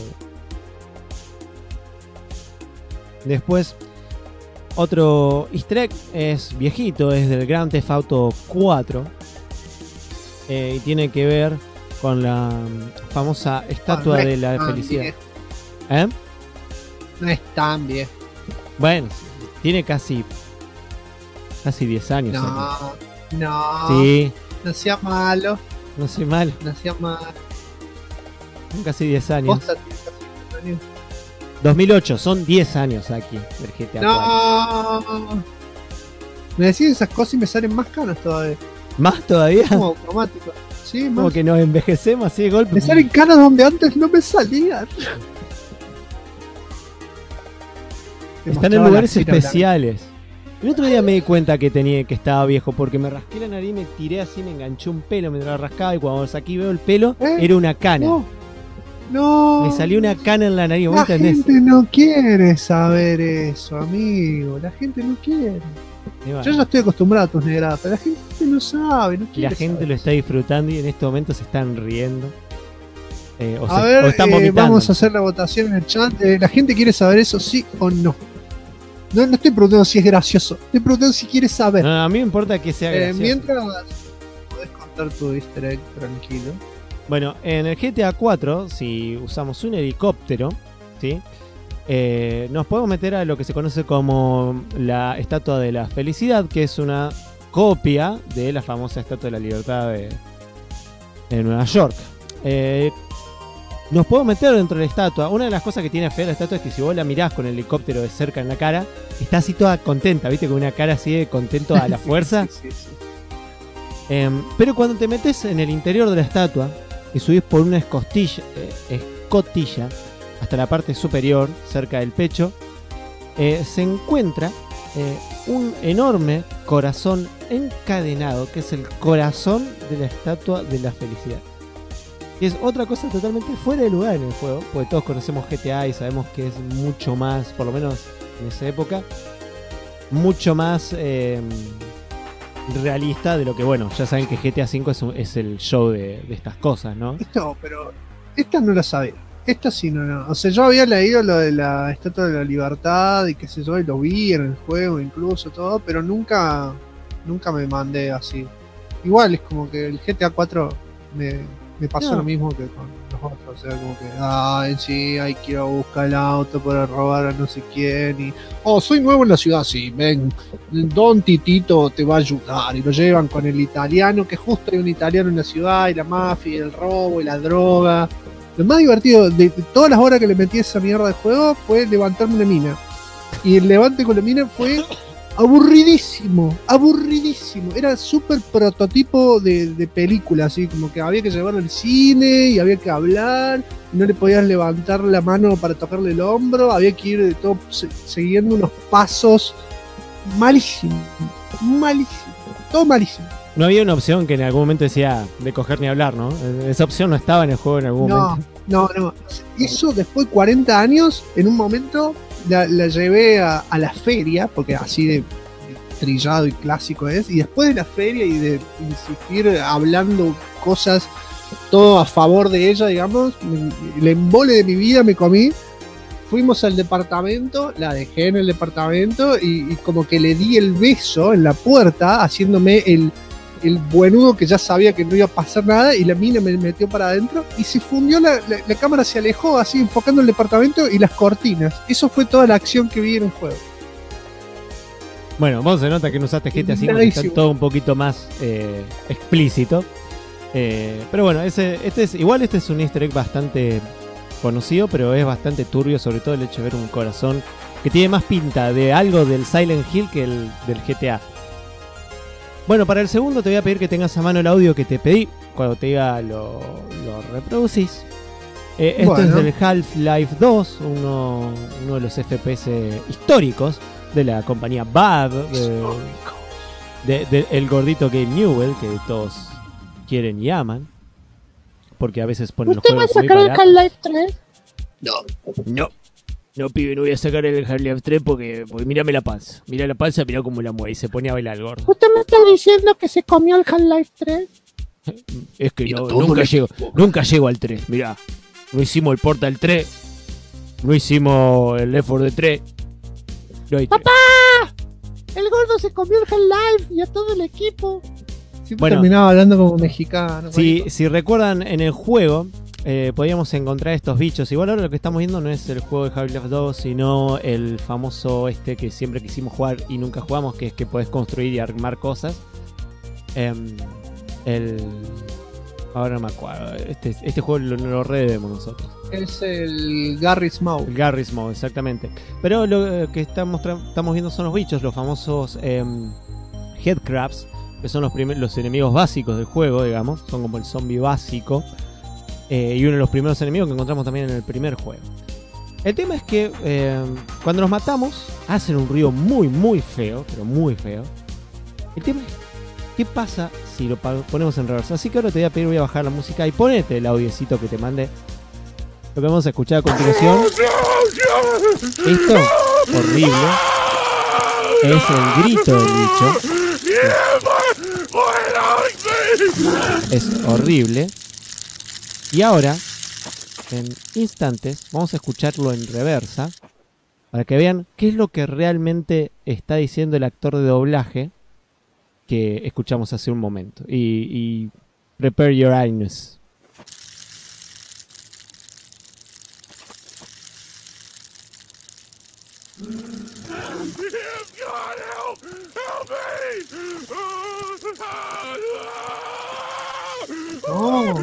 C: Después, otro easter egg es viejito, es del Grand Theft Auto 4. Y tiene que ver con la famosa estatua de la felicidad.
B: No es tan viejo.
C: Bueno, tiene casi 10 años.
B: No.
C: Sí.
B: No sea malo.
C: No soy mal.
B: No sea malo.
C: Casi 10 años.
B: Posta, tiene casi 10 años.
C: 2008, son 10 años aquí del GTA 4.
B: No. Me decís esas cosas y me salen más canas todavía.
C: ¿Más todavía?
B: Como automático. Sí, más.
C: Como que nos envejecemos así de golpe.
B: Me salen canas donde antes no me salían.
C: Están en lugares especiales. El otro día me di cuenta que estaba viejo porque me rasqué la nariz, me tiré así, me enganché un pelo, me lo rascaba y cuando saqué y veo el pelo, era una cana.
B: No.
C: Me salió una cana en la nariz, ¿vos
B: La
C: entendés?
B: gente no quiere saber eso, amigo. La gente no quiere.
C: Bueno,
B: Yo ya estoy acostumbrado a tus negradas, pero la gente no sabe, no
C: y
B: quiere
C: la gente
B: saber.
C: lo está disfrutando y en este momento se están riendo. O
B: A
C: están
B: ver,
C: vomitando.
B: vamos a hacer la votación en el chat. ¿La gente quiere saber eso, sí o no? No estoy preguntando si es gracioso, estoy preguntando si quiere saber.
C: No, a mí me importa que sea gracioso.
B: Mientras podés contar tu easter egg tranquilo.
C: Bueno, en el GTA 4, si usamos un helicóptero, ¿sí? Nos podemos meter a lo que se conoce como la Estatua de la Felicidad, que es una copia de la famosa Estatua de la Libertad de Nueva York. Nos podemos meter dentro de la estatua. Una de las cosas que tiene fea la estatua es que si vos la mirás con el helicóptero de cerca en la cara, está así toda contenta, ¿viste? Con una cara así de contento a la fuerza.
B: Sí.
C: Pero cuando te metes en el interior de la estatua y subís por una escotilla hasta la parte superior, cerca del pecho, se encuentra un enorme corazón encadenado, que es el corazón de la Estatua de la Felicidad. Y es otra cosa totalmente fuera de lugar en el juego, porque todos conocemos GTA y sabemos que es mucho más, por lo menos en esa época, mucho más realista de lo que, bueno, ya saben que GTA V es el show de estas cosas, ¿no?
B: No, pero esta no la sabía. Esta sí no. O sea, yo había leído lo de la Estatua de la Libertad y qué sé yo, y lo vi en el juego incluso todo, pero nunca me mandé así. Igual es como que el GTA 4 me pasó lo mismo que con los otros. O sea, como que, ay, sí, hay que ir a buscar el auto para robar a no sé quién. Y, soy nuevo en la ciudad, sí, ven, Don Titito te va a ayudar. Y lo llevan con el italiano, que justo hay un italiano en la ciudad, y la mafia, y el robo, y la droga. Lo más divertido de todas las horas que le metí a esa mierda de juego fue levantarme una mina. Y el levante con la mina fue aburridísimo. Era súper prototipo de película, así como que había que llevarlo al cine y había que hablar, y no le podías levantar la mano para tocarle el hombro, había que ir de todo siguiendo unos pasos. Malísimo, todo malísimo.
C: No había una opción que en algún momento decía de coger ni hablar, ¿no? Esa opción no estaba en el juego en algún momento.
B: No. Eso después de 40 años, en un momento la llevé a la feria, porque así de trillado y clásico es, y después de la feria y de insistir hablando cosas todo a favor de ella, digamos, el embole de mi vida me comí. Fuimos al departamento, la dejé en el departamento y como que le di el beso en la puerta, haciéndome el buenudo que ya sabía que no iba a pasar nada, y la mina me metió para adentro y se fundió, la cámara se alejó así enfocando el departamento y las cortinas. Eso fue toda la acción que vi en el juego.
C: Bueno, vos se nota que no usaste GTA V, porque está todo un poquito más explícito. Pero bueno, este es un easter egg bastante conocido, pero es bastante turbio, sobre todo el hecho de ver un corazón que tiene más pinta de algo del Silent Hill que el del GTA. Bueno, para el segundo te voy a pedir que tengas a mano el audio que te pedí. Cuando te diga lo reproducís. Esto es del Half-Life 2, uno de los FPS históricos de la compañía Valve, el gordito Gabe Newell, que todos quieren y aman, porque a veces ponen los juegos muy baratos.
F: ¿Usted va a sacar el Half-Life 3?
D: No, pibe, no voy a sacar el Half-Life 3 porque mírame la panza. Mirá la panza, mirá cómo la mueve y se pone a bailar el gordo.
F: ¿Usted me está diciendo que se comió el Half-Life 3?
D: Es que nunca llego al 3, mirá. No hicimos el Portal 3, no hicimos el Left 4 Dead 3. No hay 3.
F: ¡Papá! El gordo se comió el Half-Life y a todo el equipo.
B: Siempre terminaba hablando como mexicano.
C: Si recuerdan, en el juego podíamos encontrar estos bichos. Igual ahora lo que estamos viendo no es el juego de Half-Life 2, sino el famoso que siempre quisimos jugar y nunca jugamos, que es que podés construir y armar cosas. Ahora no me acuerdo. Este juego lo redebemos nosotros.
B: Es el Garry's Mouse.
C: El Garry's Mouse, exactamente. Pero lo que estamos viendo son los bichos, los famosos Headcrabs, que son los enemigos básicos del juego, digamos. Son como el zombie básico. Y uno de los primeros enemigos que encontramos también en el primer juego. El tema es que cuando los matamos, hacen un ruido muy, muy feo, pero muy feo. El tema es, ¿qué pasa si lo ponemos en reversa? Así que ahora te voy a bajar la música y ponete el audiecito que te mandé. Lo que vamos a escuchar a continuación. Esto, horrible. Es el grito del bicho. Es horrible. Y ahora, en instantes, vamos a escucharlo en reversa para que vean qué es lo que realmente está diciendo el actor de doblaje que escuchamos hace un momento. Y prepare your eyes.
B: Oh.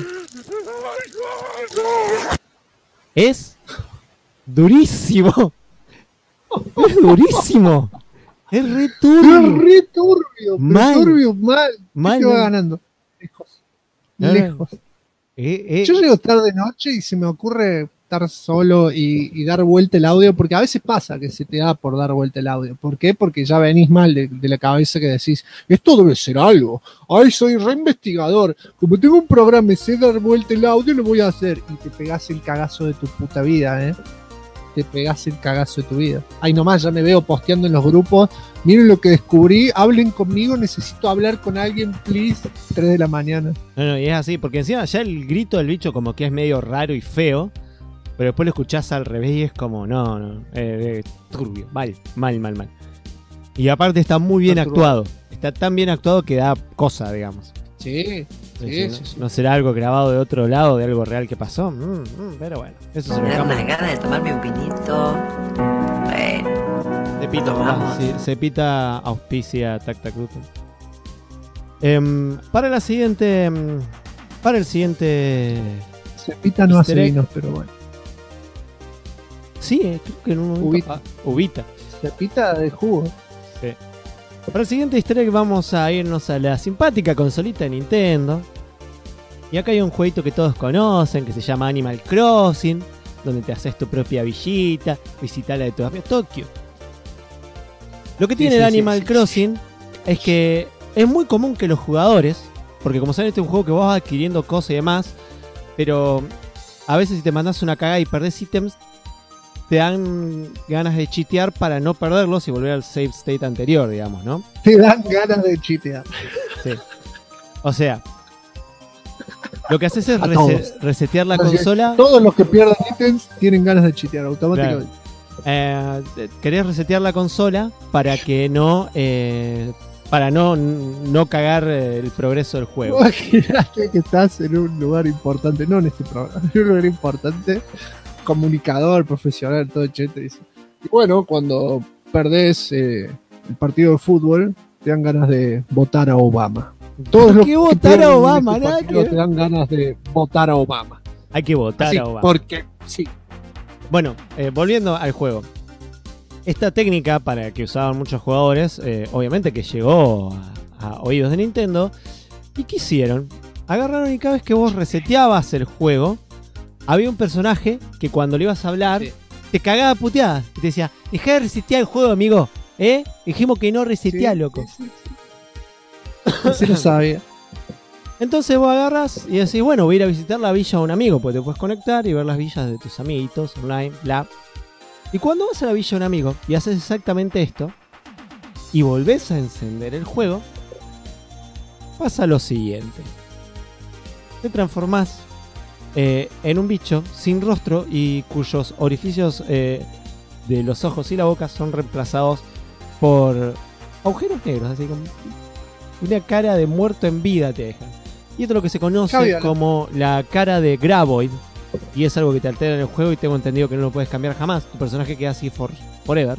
C: Es durísimo. Es durísimo. Es re turbio.
B: Es re turbio.
C: Mal.
B: Turbio, mal.
C: Mal.
B: ¿Qué va ganando? Lejos. Lejos. Yo llego tarde noche y se me ocurre estar solo y dar vuelta el audio, porque a veces pasa que se te da por dar vuelta el audio. ¿Por qué? Porque ya venís mal de la cabeza, que decís, esto debe ser algo. Ay, soy reinvestigador. Como tengo un programa y sé dar vuelta el audio, lo voy a hacer. Y te pegás el cagazo de tu puta vida, Te pegás el cagazo de tu vida. Ay, nomás, ya me veo posteando en los grupos. Miren lo que descubrí, hablen conmigo, necesito hablar con alguien, please. 3 de la mañana.
C: No, y es así, porque encima ya el grito del bicho como que es medio raro y feo. Pero después lo escuchás al revés y es como, turbio, mal. Y aparte está muy bien actuado. Está tan bien actuado que da cosa, digamos.
B: Sí.
C: No será algo grabado de otro lado, de algo real que pasó. Pero bueno, eso se lo
H: Me da
C: dejamos.
H: unas ganas de tomarme un vinito. Bueno,
C: Cepita,
H: tomamos.
C: sí, Cepita auspicia Tac Tac Duque. Para el siguiente.
B: Cepita no hace
C: Easter egg.
B: vinos, pero bueno.
C: Sí, creo que en un momento. Ubita.
B: Cepita de jugo.
C: Sí. Para el siguiente easter egg vamos a irnos a la simpática consolita de Nintendo. Y acá hay un jueguito que todos conocen, que se llama Animal Crossing, donde te haces tu propia villita, visitar la de tu amigo, Tokio. Lo que tiene el Animal Crossing es que es muy común que los jugadores, porque como saben, este es un juego que vos vas adquiriendo cosas y demás, pero a veces si te mandás una cagada y perdés ítems, te dan ganas de chitear para no perderlos y volver al save state anterior, digamos, ¿no?
B: Te dan ganas de chitear.
C: Sí. O sea, lo que haces es
B: A todos.
C: resetear la
B: O sea,
C: consola.
B: Todos los que pierdan ítems tienen ganas de chitear automáticamente.
C: Querés resetear la consola para que no para no cagar el progreso del juego.
B: Imagínate que estás en un lugar importante, no en este programa, en un lugar importante, comunicador, profesional, todo chete. Y bueno, cuando perdés el partido de fútbol, te dan ganas de votar a Obama. Todos
C: ¿Por
B: los
C: qué
B: que
C: votar
B: pierden
C: a
B: en
C: Obama?
B: este
C: Nada
B: partido
C: que-
B: te dan ganas de votar a Obama.
C: Hay que votar
B: Así,
C: a Obama.
B: porque sí.
C: Bueno, volviendo al juego. Esta técnica para que usaban muchos jugadores, obviamente que llegó a oídos de Nintendo. ¿Y qué hicieron? Agarraron y cada vez que vos reseteabas el juego, había un personaje que cuando le ibas a hablar, te cagaba puteadas. Y te decía, dejá de resetear el juego, amigo. Dijimos que no reseteá, loco.
B: Sí lo sabía.
C: Entonces vos agarras y decís, bueno, voy a ir a visitar la villa de un amigo, pues te puedes conectar y ver las villas de tus amiguitos online, bla. Y cuando vas a la villa de un amigo y haces exactamente esto, y volvés a encender el juego, pasa lo siguiente. Te transformás en un bicho sin rostro y cuyos orificios de los ojos y la boca son reemplazados por agujeros negros, así como una cara de muerto en vida te dejan. Y esto es lo que se conoce
B: Javiola.
C: como la cara de Graboid. Y es algo que te altera en el juego y tengo entendido que no lo puedes cambiar jamás. Tu personaje queda así forever.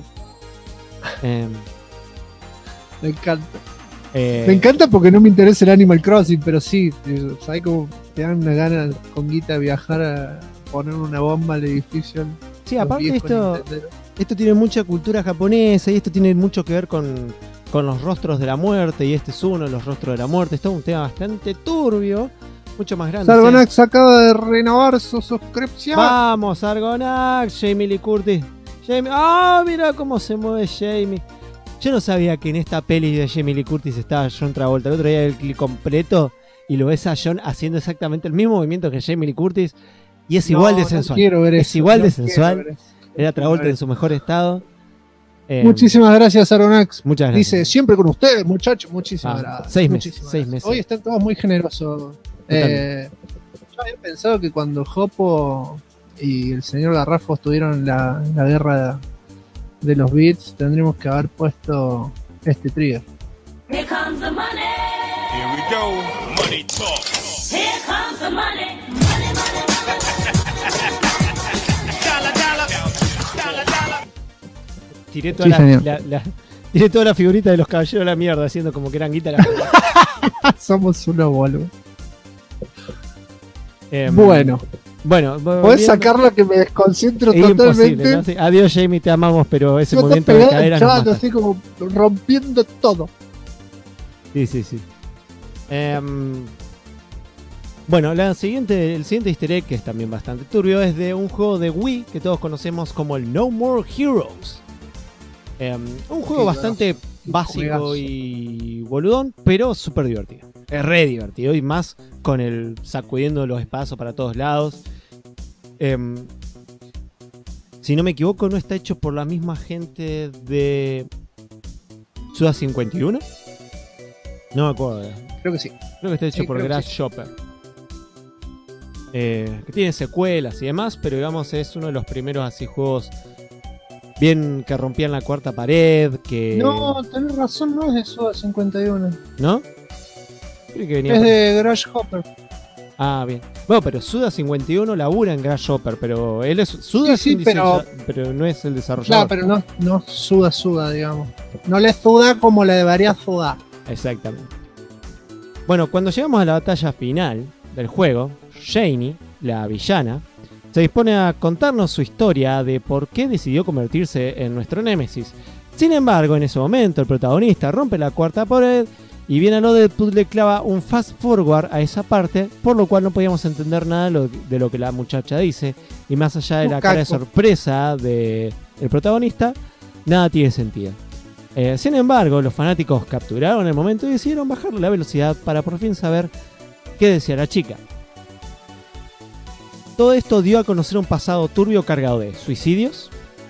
B: Me encanta. Me encanta porque no me interesa el Animal Crossing, pero sí, ¿sabes cómo te dan una gana con guita de viajar a poner una bomba al edificio?
C: Sí,
B: Los
C: aparte
B: viejos
C: esto
B: Nintenderos.
C: tiene mucha cultura japonesa y esto tiene mucho que ver con los rostros de la muerte. Y este es uno de los rostros de la muerte. Esto es un tema bastante turbio, mucho más grande.
B: Sargonax acaba de renovar su suscripción.
C: Vamos, Argonax, Jamie Lee Curtis. Mira cómo se mueve Jamie. Yo no sabía que en esta peli de Jamie Lee Curtis estaba John Travolta. El otro día el clip completo y lo ves a John haciendo exactamente el mismo movimiento que Jamie Lee Curtis y es igual de sensual.
B: Quiero ver
C: Es
B: eso,
C: igual de
B: quiero
C: sensual.
B: ver eso.
C: Era Travolta en su mejor estado.
B: Muchísimas gracias, Sargonax.
C: Muchas gracias.
B: Dice, siempre con ustedes, muchachos. Muchísimas gracias.
C: 6 meses.
B: Muchísimas
C: 6
B: gracias.
C: meses.
B: Hoy están todos muy generosos. Yo había pensado que cuando Jopo y el señor Garrafos tuvieron la guerra de los beats, tendríamos que haber puesto este trigger.
I: Here comes the money.
J: Here we go. Money talk.
I: Here comes the money. Money, money, money.
J: Dollar, dollar. Dollar, dollar.
C: Tiré toda,
B: Sí, señor.
C: tiré toda la figurita de los caballeros de la mierda haciendo como que eran guitarras.
B: Somos unos boludos.
C: Bueno,
B: Podés
C: volviendo-
B: sacarlo que me desconcentro
C: Es imposible,
B: totalmente.
C: ¿no? Sí. Adiós, Jamie, te amamos, pero ese
B: Yo estoy
C: movimiento de
B: pegado
C: cadera
B: al
C: nos
B: chat,
C: mata.
B: así como rompiendo todo.
C: Sí. Bueno, el siguiente easter egg, que es también bastante turbio, es de un juego de Wii que todos conocemos como el No More Heroes. Un juego bastante básico
B: juegazo.
C: y boludón, pero súper divertido. Es re divertido y más con el sacudiendo los espacios para todos lados. Si no me equivoco, no está hecho por la misma gente de Suda 51. No me acuerdo.
B: Creo que sí.
C: Creo que está hecho
B: Sí,
C: por
B: creo que
C: Grasshopper. Que tiene secuelas y demás, pero digamos es uno de los primeros así juegos bien que rompían la cuarta pared, que...
B: No, tenés razón, no es de Suda 51.
C: ¿No? Creo que venía
B: Es
C: por-
B: de Grasshopper.
C: Ah, bien. Bueno, pero Suda 51 labura en Grasshopper, pero él es... Suda
B: Sí,
C: es un
B: pero-
C: pero no es el desarrollador.
B: Claro, pero no suda, digamos. No le suda como le debería sudar.
C: Exactamente. Bueno, cuando llegamos a la batalla final del juego, Janie, la villana, se dispone a contarnos su historia de por qué decidió convertirse en nuestro némesis. Sin embargo, en ese momento el protagonista rompe la cuarta pared y bien a lo Deadpool le clava un fast forward a esa parte, por lo cual no podíamos entender nada de lo que la muchacha dice. Y más allá de la cara de sorpresa del protagonista, nada tiene sentido. Sin embargo, los fanáticos capturaron el momento y decidieron bajarle la velocidad para por fin saber qué decía la chica. Todo esto dio a conocer un pasado turbio cargado de suicidios,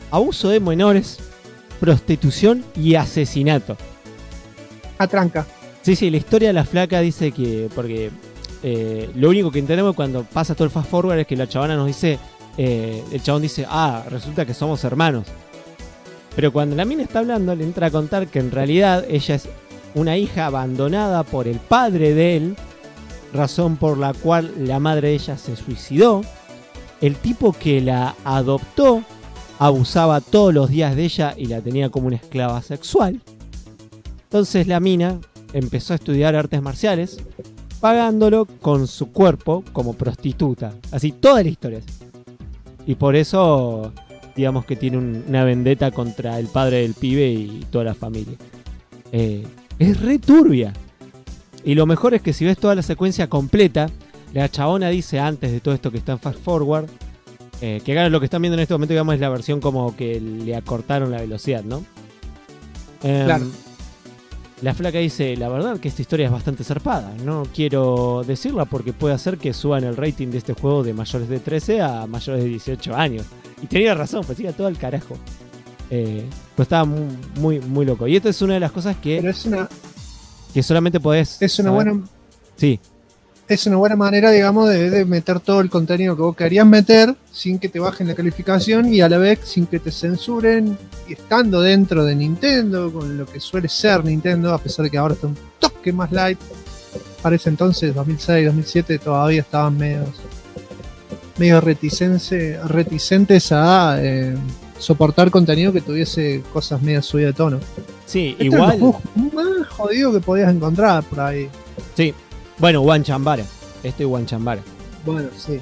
C: abuso de menores, prostitución y asesinato.
B: A tranca.
C: Sí, la historia de la flaca dice que, porque lo único que entendemos cuando pasa todo el fast forward es que la chabona nos dice, el chabón dice, resulta que somos hermanos. Pero cuando la mina está hablando, le entra a contar que en realidad ella es una hija abandonada por el padre de él, razón por la cual la madre de ella se suicidó. El tipo que la adoptó abusaba todos los días de ella y la tenía como una esclava sexual. Entonces la mina empezó a estudiar artes marciales, pagándolo con su cuerpo como prostituta. Así, toda la historia. Y por eso, digamos que tiene una vendetta contra el padre del pibe y toda la familia. Es re turbia. Y lo mejor es que si ves toda la secuencia completa, la chabona dice antes de todo esto que está en Fast Forward, que claro, lo que están viendo en este momento, digamos, es la versión como que le acortaron la velocidad, ¿no?
B: Claro.
C: La flaca dice, la verdad que esta historia es bastante zarpada. No quiero decirla porque puede hacer que suban el rating de este juego de mayores de 13 a mayores de 18 años. Y tenía razón, pues iba todo al carajo. Pues estaba muy, muy loco. Y esta es una de las cosas que...
B: Pero es una...
C: que solamente podés...
B: Es una
C: saber.
B: buena...
C: Sí.
B: Es una buena manera, digamos, de meter todo el contenido que vos querías meter sin que te bajen la calificación y a la vez sin que te censuren, y estando dentro de Nintendo, con lo que suele ser Nintendo, a pesar de que ahora está un toque más light. Para ese entonces, 2006, 2007, todavía estaban medio reticentes a soportar contenido que tuviese cosas medio subidas de tono.
C: Sí,
B: Este
C: igual...
B: es el juego más jodido que podías encontrar por ahí.
C: Sí. Bueno, Wanchambara. Esto es Wanchambara.
B: Bueno, sí.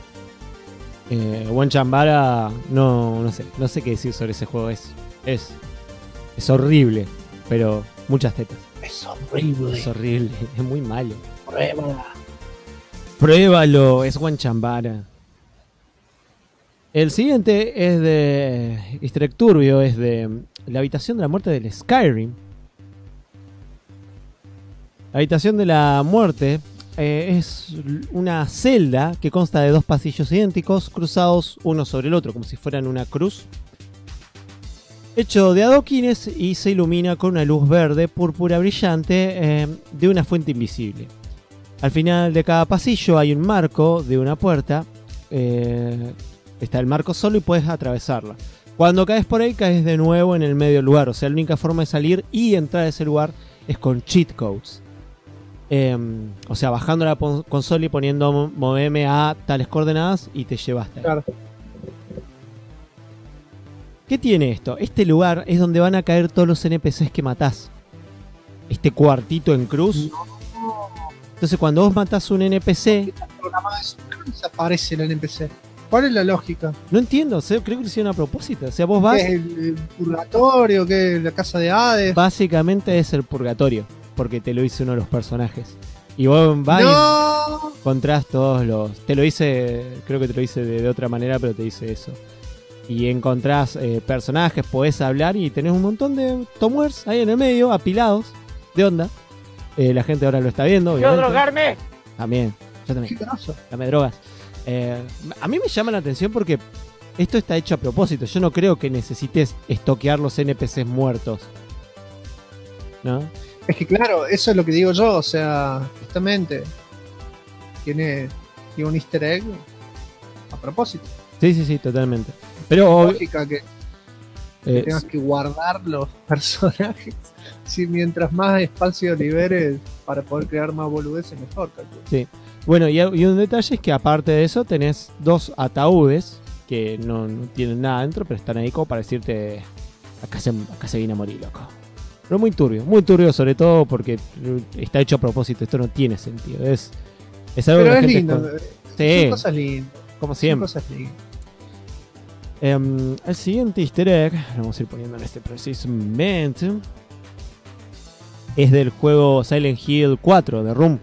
C: Wanchambara, no sé qué decir sobre ese juego. Es horrible, pero muchas tetas.
B: Es horrible.
C: Es horrible, es muy malo.
B: Pruébala.
C: Pruébalo, es Wanchambara. El siguiente es de Easter egg turbio, es de la habitación de la muerte del Skyrim. La habitación de la muerte es una celda que consta de dos pasillos idénticos cruzados uno sobre el otro, como si fueran una cruz. Hecho de adoquines y se ilumina con una luz verde púrpura brillante de una fuente invisible. Al final de cada pasillo hay un marco de una puerta. Está el marco solo y puedes atravesarla. Cuando caes por ahí, caes de nuevo en el medio del lugar. O sea, la única forma de salir y entrar a ese lugar es con cheat codes. O sea, bajando la consola y poniendo moveme a tales coordenadas y te llevaste.
B: Claro.
C: ¿Qué tiene esto? Este lugar es donde van a caer todos los NPCs que matás. Este cuartito en cruz. Entonces cuando vos matás un NPC...
B: desaparece el NPC. ¿Cuál es la lógica?
C: No entiendo, o sea, creo que lo hicieron a propósito. O sea, vos vas...
B: ¿Qué es el purgatorio? ¿Qué es la casa de Hades?
C: Básicamente es el purgatorio. Porque te lo dice uno de los personajes. Y vos vas y encontrás todos los... Te lo dice, creo que te lo dice de otra manera, pero te dice eso. Y encontrás personajes, podés hablar y tenés un montón de tomwares ahí en el medio, apilados, de onda. La gente ahora lo está viendo.
J: ¿Quiero
C: obviamente.
J: drogarme?
C: También, yo también. Dame drogas. A mí me llama la atención porque esto está hecho a propósito. Yo no creo que necesites estoquear los NPCs muertos, ¿no?
B: Es que claro, eso es lo que digo yo, o sea, justamente tiene un easter egg a propósito.
C: Sí, totalmente. Pero
B: lógica que tengas que guardar los personajes. Si mientras más espacio liberes para poder crear más boludeces, mejor.
C: Sí. Bueno, y un detalle es que aparte de eso tenés dos ataúdes que no tienen nada adentro, pero están ahí como para decirte acá se viene a morir, loco. Pero muy turbio sobre todo porque está hecho a propósito. Esto no tiene sentido. Es algo
B: pero
C: que la
B: es
C: gente
B: lindo.
C: Sí.
B: Son cosas lindas.
C: Como siempre.
B: Son cosas lindas.
C: El siguiente easter egg, lo vamos a ir poniendo en este preciso momento, es del juego Silent Hill 4 de Room.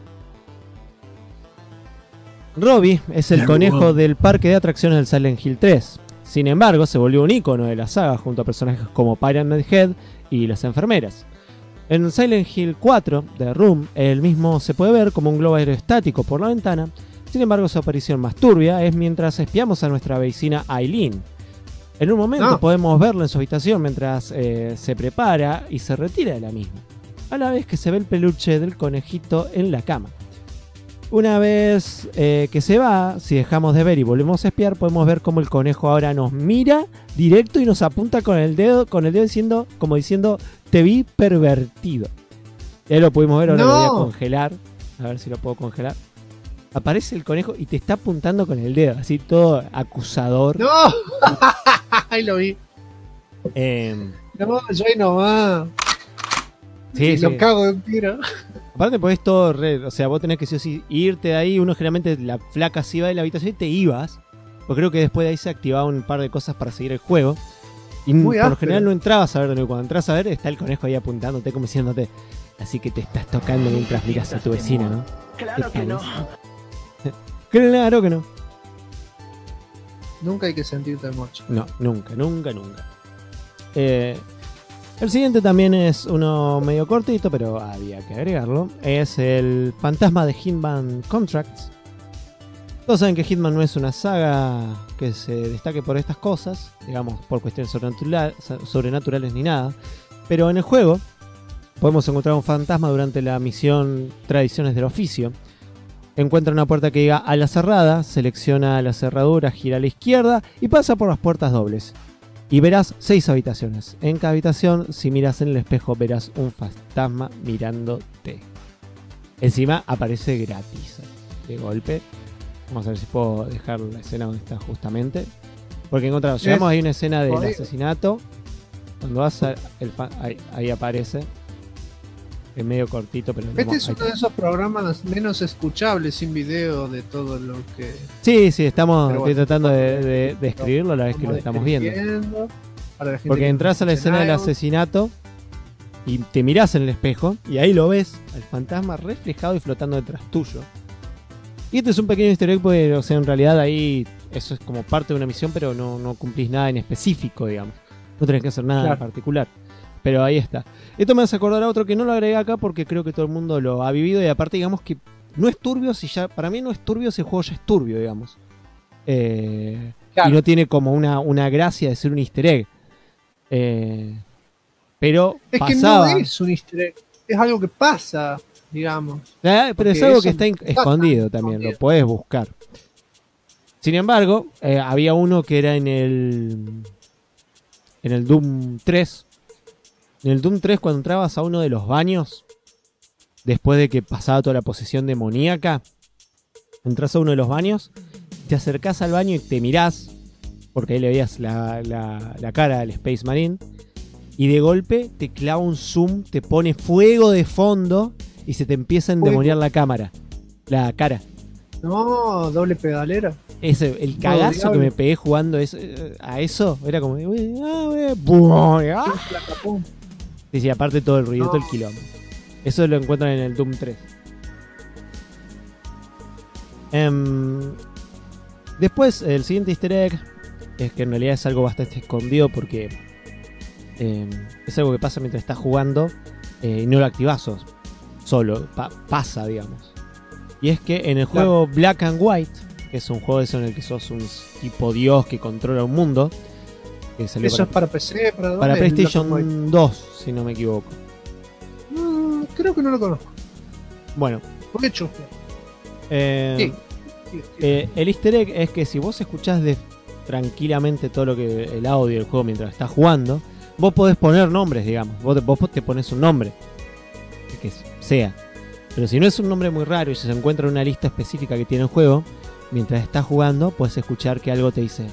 C: Robbie es el conejo del parque de atracciones del Silent Hill 3. Sin embargo, se volvió un icono de la saga junto a personajes como Pyramid Head y las enfermeras. En Silent Hill 4 de Room, el mismo se puede ver como un globo aerostático por la ventana. Sin embargo, su aparición más turbia es mientras espiamos a nuestra vecina Eileen. En un momento
B: No.
C: podemos verlo en su habitación mientras se prepara y se retira de la misma, a la vez que se ve el peluche del conejito en la cama. Una vez que se va, si dejamos de ver y volvemos a espiar, podemos ver cómo el conejo ahora nos mira directo y nos apunta con el dedo diciendo, como diciendo, te vi pervertido. Ya lo pudimos ver, ahora lo voy a congelar. A ver si lo puedo congelar. Aparece el conejo y te está apuntando con el dedo, así todo acusador.
B: ¡No! Ahí lo vi. No, yo ahí nomás.
C: Sí,
B: Lo cago de un tiro.
C: Aparte podés todo o sea, vos tenés que sí o sí irte de ahí. Uno generalmente, la flaca se iba de la habitación y te ibas. Porque creo que después de ahí se activaban un par de cosas para seguir el juego. Y
B: Muy
C: por lo
B: áspero.
C: general no entrabas a ver. Cuando entras a ver, está el conejo ahí apuntándote, como diciéndote, así que te estás tocando mientras miras a tu vecina, ¿no?
A: Claro que no.
C: Claro que no.
B: Nunca hay que sentirte mocho.
C: No, nunca. El siguiente también es uno medio cortito, pero había que agregarlo. Es el fantasma de Hitman Contracts. Todos saben que Hitman no es una saga que se destaque por estas cosas, digamos, por cuestiones sobrenaturales ni nada. Pero en el juego podemos encontrar un fantasma durante la misión Tradiciones del Oficio. Encuentra una puerta que diga a la cerrada, selecciona la cerradura, gira a la izquierda y pasa por las puertas dobles. Y verás 6 habitaciones. En cada habitación, si miras en el espejo, verás un fantasma mirándote. Encima aparece gratis, de golpe. Vamos a ver si puedo dejar la escena donde está justamente. Porque encontramos, llegamos ahí una escena del asesinato. Cuando vas ahí aparece. Es medio cortito, pero
B: Este es uno de esos programas menos escuchables sin video de todo lo que...
C: Sí, estamos
B: Pero bueno,
C: estoy tratando de escribirlo a la vez que lo estamos viendo. Porque entras a la escena del asesinato y te mirás en el espejo y ahí lo ves, al fantasma reflejado y flotando detrás tuyo. Y este es un pequeño easter egg porque, o sea, en realidad ahí eso es como parte de una misión, pero no cumplís nada en específico, digamos. No tenés que hacer nada en particular. Pero ahí está. Esto me hace acordar a otro que no lo agregué acá porque creo que todo el mundo lo ha vivido y aparte digamos que no es turbio si ya... Para mí no es turbio si el juego ya es turbio, digamos. Y no tiene como una gracia de ser un easter egg. Pero
B: es
C: pasaba...
B: que no es un easter egg. Es algo que pasa, digamos.
C: Pero es algo que está escondido también. Lo podés buscar. Sin embargo, había uno que era en el Doom 3. En el Doom 3, cuando entrabas a uno de los baños, después de que pasaba toda la posesión demoníaca, entras a uno de los baños, te acercás al baño y te mirás, porque ahí le veías la cara al Space Marine, y de golpe te clava un zoom, te pone fuego de fondo y se te empieza a endemoniar la cara.
B: No, doble pedalera.
C: El cagazo que me pegué jugando a eso era como... Sí, aparte todo el ruido, todo el quilombo. Eso lo encuentran en el Doom 3. Después, el siguiente easter egg es que en realidad es algo bastante escondido porque es algo que pasa mientras estás jugando y no lo activás solo, pasa, digamos. Y es que en el juego Black and White, que es un juego en el que sos un tipo dios que controla un mundo, que
B: ¿Eso es para PC?
C: Para PlayStation 2, si no me equivoco.
B: Creo que no lo conozco.
C: Bueno.
B: ¿Por qué
C: el easter egg es que si vos escuchás tranquilamente todo lo que el audio del juego mientras estás jugando, vos podés poner nombres, digamos. Vos te pones un nombre. Que sea. Pero si no es un nombre muy raro y se encuentra en una lista específica que tiene el juego, mientras estás jugando, puedes escuchar que algo te dice...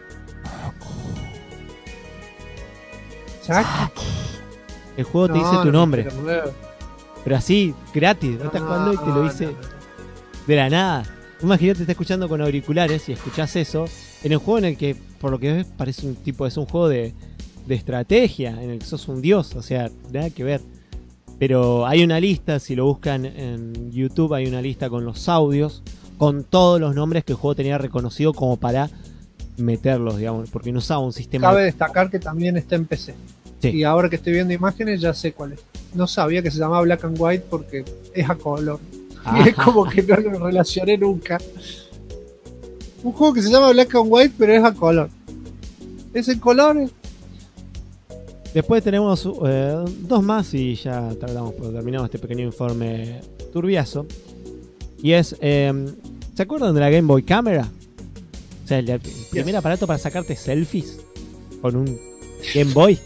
C: El juego te dice tu nombre. Pero así, gratis. No estás jugando y te lo dice de la nada. Imagínate, estás escuchando con auriculares y escuchás eso en el juego en el que, por lo que ves, parece es un juego de estrategia, en el que sos un dios. O sea, nada que ver. Pero hay una lista, si lo buscan en YouTube, hay una lista con los audios, con todos los nombres que el juego tenía reconocido como para meterlos, digamos, porque no usaba un sistema.
B: Cabe destacar que también está en PC. Sí. Y ahora que estoy viendo imágenes ya sé cuál es. No sabía que se llamaba Black and White porque es a color. Y es como que no lo relacioné nunca. Un juego que se llama Black and White pero es a color. Es en colores.
C: Después tenemos dos más y ya tardamos por terminar este pequeño informe turbiazo. Y es, ¿se acuerdan de la Game Boy Camera? O sea, el primer aparato para sacarte selfies con un Game Boy.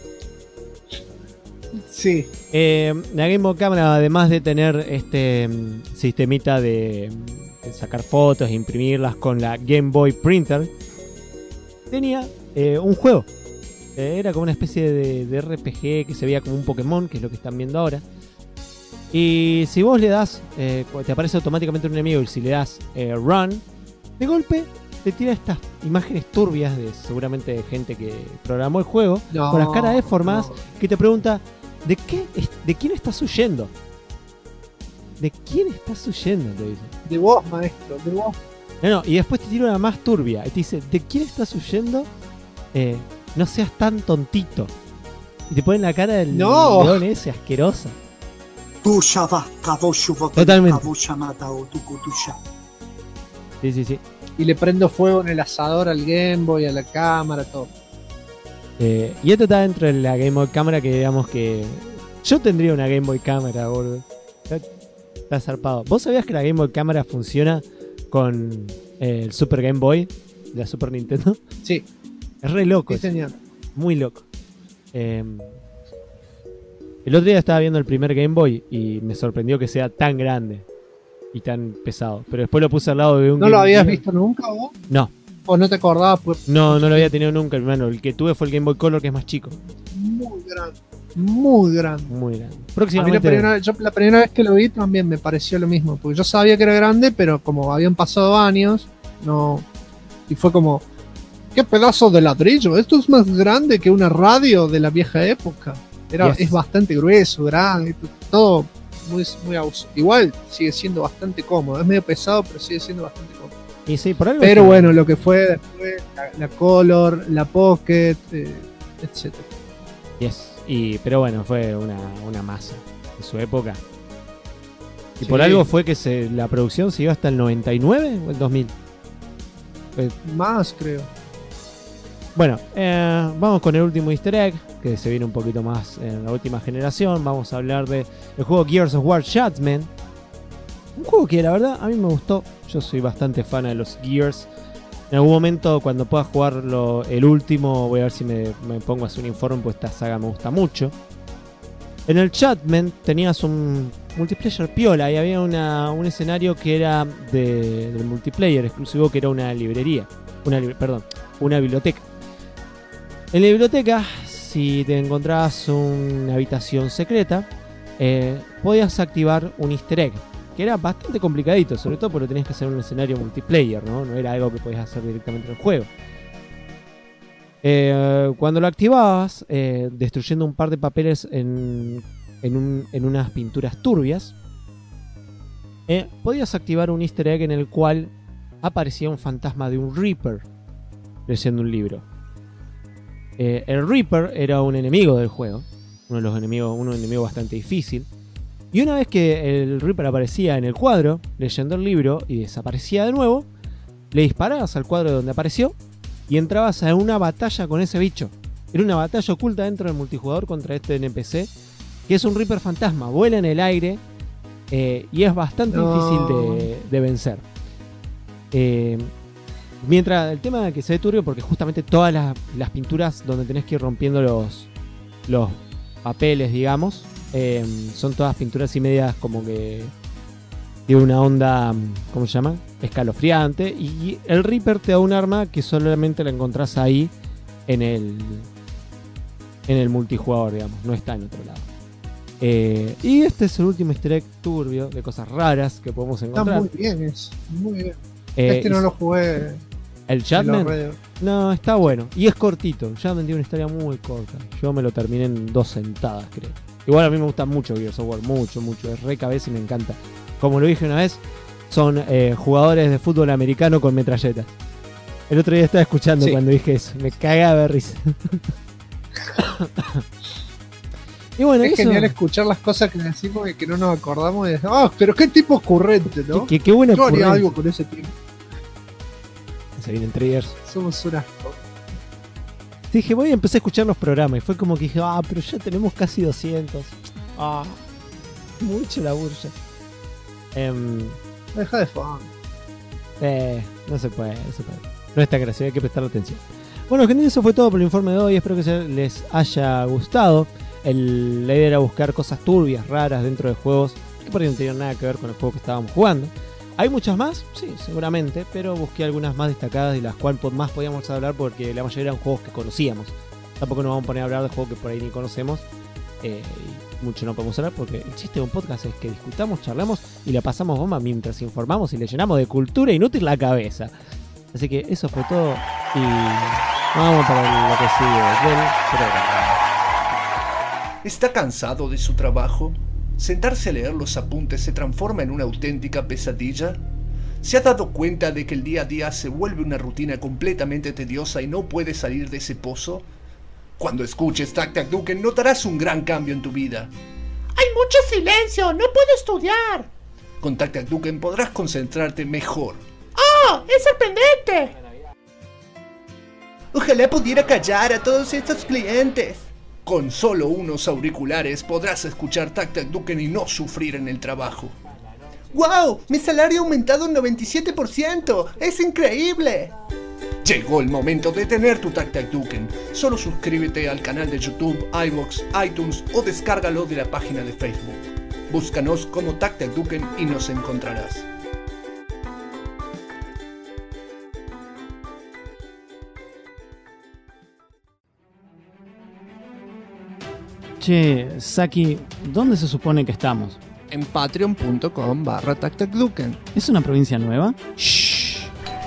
B: Sí.
C: La Game Boy Camera, además de tener este sistemita de sacar fotos e imprimirlas con la Game Boy Printer, tenía un juego. Era como una especie de RPG que se veía como un Pokémon, que es lo que están viendo ahora. Y si vos le das, te aparece automáticamente un enemigo, y si le das Run, de golpe te tira estas imágenes turbias de seguramente de gente que programó el juego, con las caras deformadas, que te pregunta, ¿de quién estás huyendo? ¿De quién estás huyendo? Te dice.
B: De vos, maestro, de vos.
C: No, y después te tira una más turbia y te dice, ¿de quién estás huyendo? No seas tan tontito. Y te ponen la cara del león ese, asquerosa. Totalmente. Sí.
B: Y le prendo fuego en el asador al Game Boy, a la cámara, todo.
C: Y esto está dentro de la Game Boy Cámara, que digamos que yo tendría una Game Boy Cámara, boludo. Está zarpado. ¿Vos sabías que la Game Boy Cámara funciona con el Super Game Boy de la Super Nintendo?
B: Sí.
C: Es re loco.
B: Sí, señor.
C: Muy loco. El otro día estaba viendo el primer Game Boy y me sorprendió que sea tan grande y tan pesado. Pero después lo puse al lado de un...
B: ¿No lo habías visto nunca vos?
C: No.
B: ¿O no te acordabas? Pues...
C: No lo había tenido nunca, hermano. El que tuve fue el Game Boy Color, que es más chico.
B: Muy grande. Muy grande.
C: Muy grande.
B: Próximamente... A mí la primera vez que lo vi también me pareció lo mismo. Porque yo sabía que era grande, pero como habían pasado años, no... Y fue como... ¡Qué pedazo de ladrillo! Esto es más grande que una radio de la vieja época. Es bastante grueso, grande, todo muy abuso. Igual sigue siendo bastante cómodo. Es medio pesado, pero sigue siendo bastante cómodo.
C: Y sí, por algo
B: pero bueno, lo que fue después, la Color, la Pocket, etc.
C: Yes. Pero bueno, fue una masa de su época. Y por algo fue que la producción siguió hasta el 99 o el 2000.
B: Más, creo.
C: Bueno, vamos con el último easter egg, que se viene un poquito más en la última generación. Vamos a hablar del juego Gears of War Judgment. Un juego que la verdad a mí me gustó. Yo soy bastante fan de los Gears. En algún momento, cuando pueda jugar el último, voy a ver si me pongo a hacer un informe, pues esta saga me gusta mucho. En el Judgment tenías un multiplayer piola y había un escenario que era del multiplayer exclusivo, que era una librería. Una biblioteca. En la biblioteca, si te encontrabas una habitación secreta, podías activar un easter egg, que era bastante complicadito, sobre todo porque tenías que hacer un escenario multiplayer, ¿no? No era algo que podías hacer directamente en el juego. Cuando lo activabas, destruyendo un par de papeles en unas pinturas turbias, podías activar un easter egg en el cual aparecía un fantasma de un Reaper leyendo un libro. El Reaper era un enemigo del juego, un enemigo bastante difícil. Y una vez que el Reaper aparecía en el cuadro leyendo el libro y desaparecía de nuevo, le disparabas al cuadro donde apareció y entrabas a una batalla con ese bicho. Era una batalla oculta dentro del multijugador contra este NPC, que es un Reaper fantasma, vuela en el aire y es bastante difícil de vencer. Mientras el tema que se ve turbio, porque justamente todas las pinturas donde tenés que ir rompiendo los papeles, digamos, son todas pinturas y medias como que de una onda, ¿cómo se llama? Escalofriante. Y el Reaper te da un arma que solamente la encontrás ahí en el multijugador, digamos, no está en otro lado. Y este es el último easter egg turbio de cosas raras que podemos encontrar.
B: Está muy bien, es muy bien. No lo jugué.
C: ¿El Judgment? No, está bueno. Y es cortito. Judgment tiene una historia muy corta. Yo me lo terminé en 2 sentadas, creo. Igual a mí me gusta mucho Gears of War. Mucho. Es re cabeza y me encanta. Como lo dije una vez, son jugadores de fútbol americano con metralletas. El otro día estaba escuchando cuando dije eso. Me cagaba de risa.
B: Y bueno, es genial escuchar las cosas que decimos y que no nos acordamos. Pero qué tipo ocurrente, ¿no?
C: Qué buena
B: Yo
C: ocurrencia.
B: haría algo con ese tipo.
C: Se vienen triggers.
B: Somos un asco.
C: Dije, voy a empezar a escuchar los programas. Y fue como que dije, pero ya tenemos casi 200. Mucho laburo ya.
B: Deja de fan.
C: No se puede. No es tan gracioso, hay que prestarle atención. Bueno, gente, eso fue todo por el informe de hoy. Espero que les haya gustado. La idea era buscar cosas turbias, raras dentro de juegos que por ahí no tenían nada que ver con el juego que estábamos jugando. ¿Hay muchas más? Sí, seguramente, pero busqué algunas más destacadas y las cuales más podíamos hablar porque la mayoría eran juegos que conocíamos. Tampoco nos vamos a poner a hablar de juegos que por ahí ni conocemos. Y mucho no podemos hablar porque el chiste de un podcast es que discutamos, charlamos y la pasamos bomba mientras informamos y le llenamos de cultura inútil la cabeza. Así que eso fue todo y vamos para lo que sigue del programa.
K: ¿Está cansado de su trabajo? ¿Sentarse a leer los apuntes se transforma en una auténtica pesadilla? ¿Se ha dado cuenta de que el día a día se vuelve una rutina completamente tediosa y no puede salir de ese pozo? Cuando escuches Tac Tac Duken notarás un gran cambio en tu vida.
F: ¡Hay mucho silencio! ¡No puedo estudiar!
K: Con Tac Tac Duken podrás concentrarte mejor.
F: ¡Oh! ¡Es sorprendente!
G: Ojalá pudiera callar a todos estos clientes.
K: Con solo unos auriculares podrás escuchar Tac Tac Duken y no sufrir en el trabajo.
G: ¡Wow! Mi salario ha aumentado un 97%. ¡Es increíble!
K: Llegó el momento de tener tu Tac Tac Duken. Solo suscríbete al canal de YouTube, iVoox, iTunes o descárgalo de la página de Facebook. Búscanos como Tac Tac Duken y nos encontrarás.
C: Che, Saki, ¿dónde se supone que estamos?
B: En patreon.com/TacTacDuken.
C: ¿Es una provincia nueva?
B: Shh.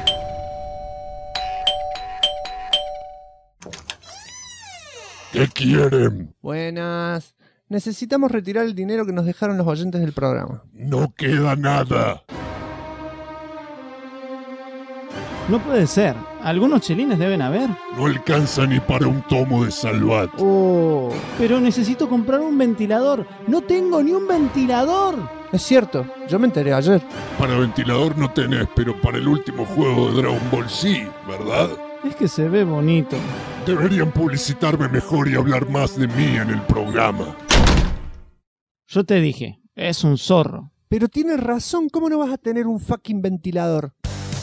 J: ¿Qué quieren?
B: Buenas. Necesitamos retirar el dinero que nos dejaron los oyentes del programa.
J: No queda nada.
C: No puede ser. Algunos chelines deben haber.
J: No alcanza ni para un tomo de Salvat.
B: Oh.
C: Pero necesito comprar un ventilador. No tengo ni un ventilador.
B: Es cierto, yo me enteré ayer.
J: Para ventilador no tenés, pero para el último juego de Dragon Ball sí, ¿verdad?
C: Es que se ve bonito.
J: Deberían publicitarme mejor y hablar más de mí en el programa.
C: Yo te dije, es un zorro.
B: Pero tienes razón, ¿cómo no vas a tener un fucking ventilador?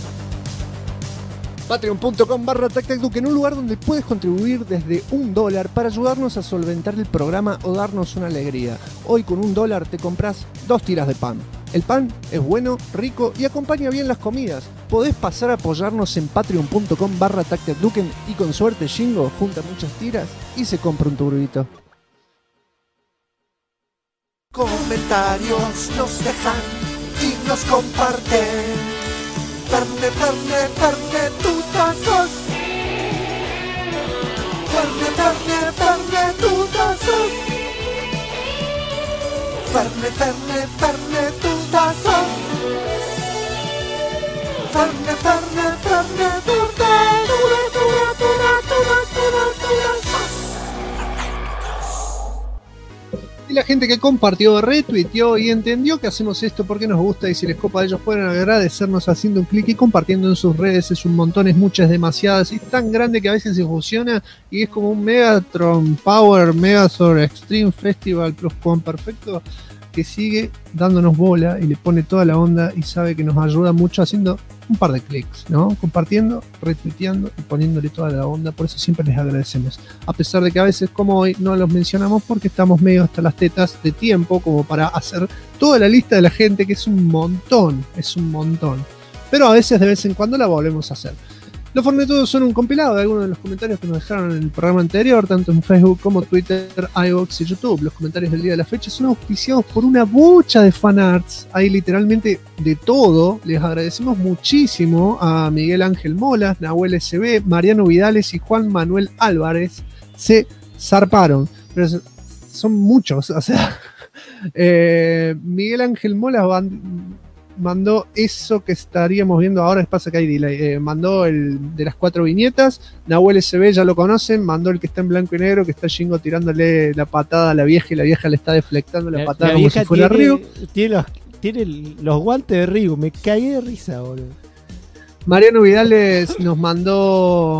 B: Patreon.com/TacTacDuken, un lugar donde puedes contribuir desde $1 para ayudarnos a solventar el programa o darnos una alegría. Hoy con $1 te compras 2 tiras de pan. El pan es bueno, rico y acompaña bien las comidas. Podés pasar a apoyarnos en patreon.com/TacTacDuken y con suerte Shingo junta muchas tiras y se compra un turbito.
L: Comentarios nos dejan y nos comparten. Ferne, tutazos. Ferne, tutazos. Ferne, tutazos. Ferne,
B: Y la gente que compartió, retuiteó y entendió que hacemos esto porque nos gusta y si les copa a ellos pueden agradecernos haciendo un clic y compartiendo en sus redes. Es un montón, es muchas, es demasiadas, es tan grande que a veces se fusiona y es como un Megatron Power Megazord Extreme Festival Plus Juan Perfecto que sigue dándonos bola y le pone toda la onda y sabe que nos ayuda mucho haciendo un par de clics, ¿no? Compartiendo, retuiteando y poniéndole toda la onda. Por eso siempre les agradecemos. A pesar de que a veces, como hoy, no los mencionamos porque estamos medio hasta las tetas de tiempo como para hacer toda la lista de la gente, que es un montón. Pero a veces, de vez en cuando, la volvemos a hacer. Los Fornetudos son un compilado de algunos de los comentarios que nos dejaron en el programa anterior, tanto en Facebook como Twitter, iVoox y YouTube. Los comentarios del día de la fecha son auspiciados por una bocha de fanarts. Hay literalmente de todo. Les agradecemos muchísimo a Miguel Ángel Molas, Nahuel SB, Mariano Vidales y Juan Manuel Álvarez. Se zarparon. Pero son muchos. O sea, Miguel Ángel Molas mandó eso que estaríamos viendo ahora, pasa que hay delay. Mandó el de las 4 viñetas. Nahuel SB ya lo conocen, mandó el que está en blanco y negro, que está Shingo tirándole la patada a la vieja y la vieja le está deflectando la patada como si fuera Ryu.
C: Tiene los guantes de Ryu, me caí de risa, boludo.
B: Mariano Vidales nos mandó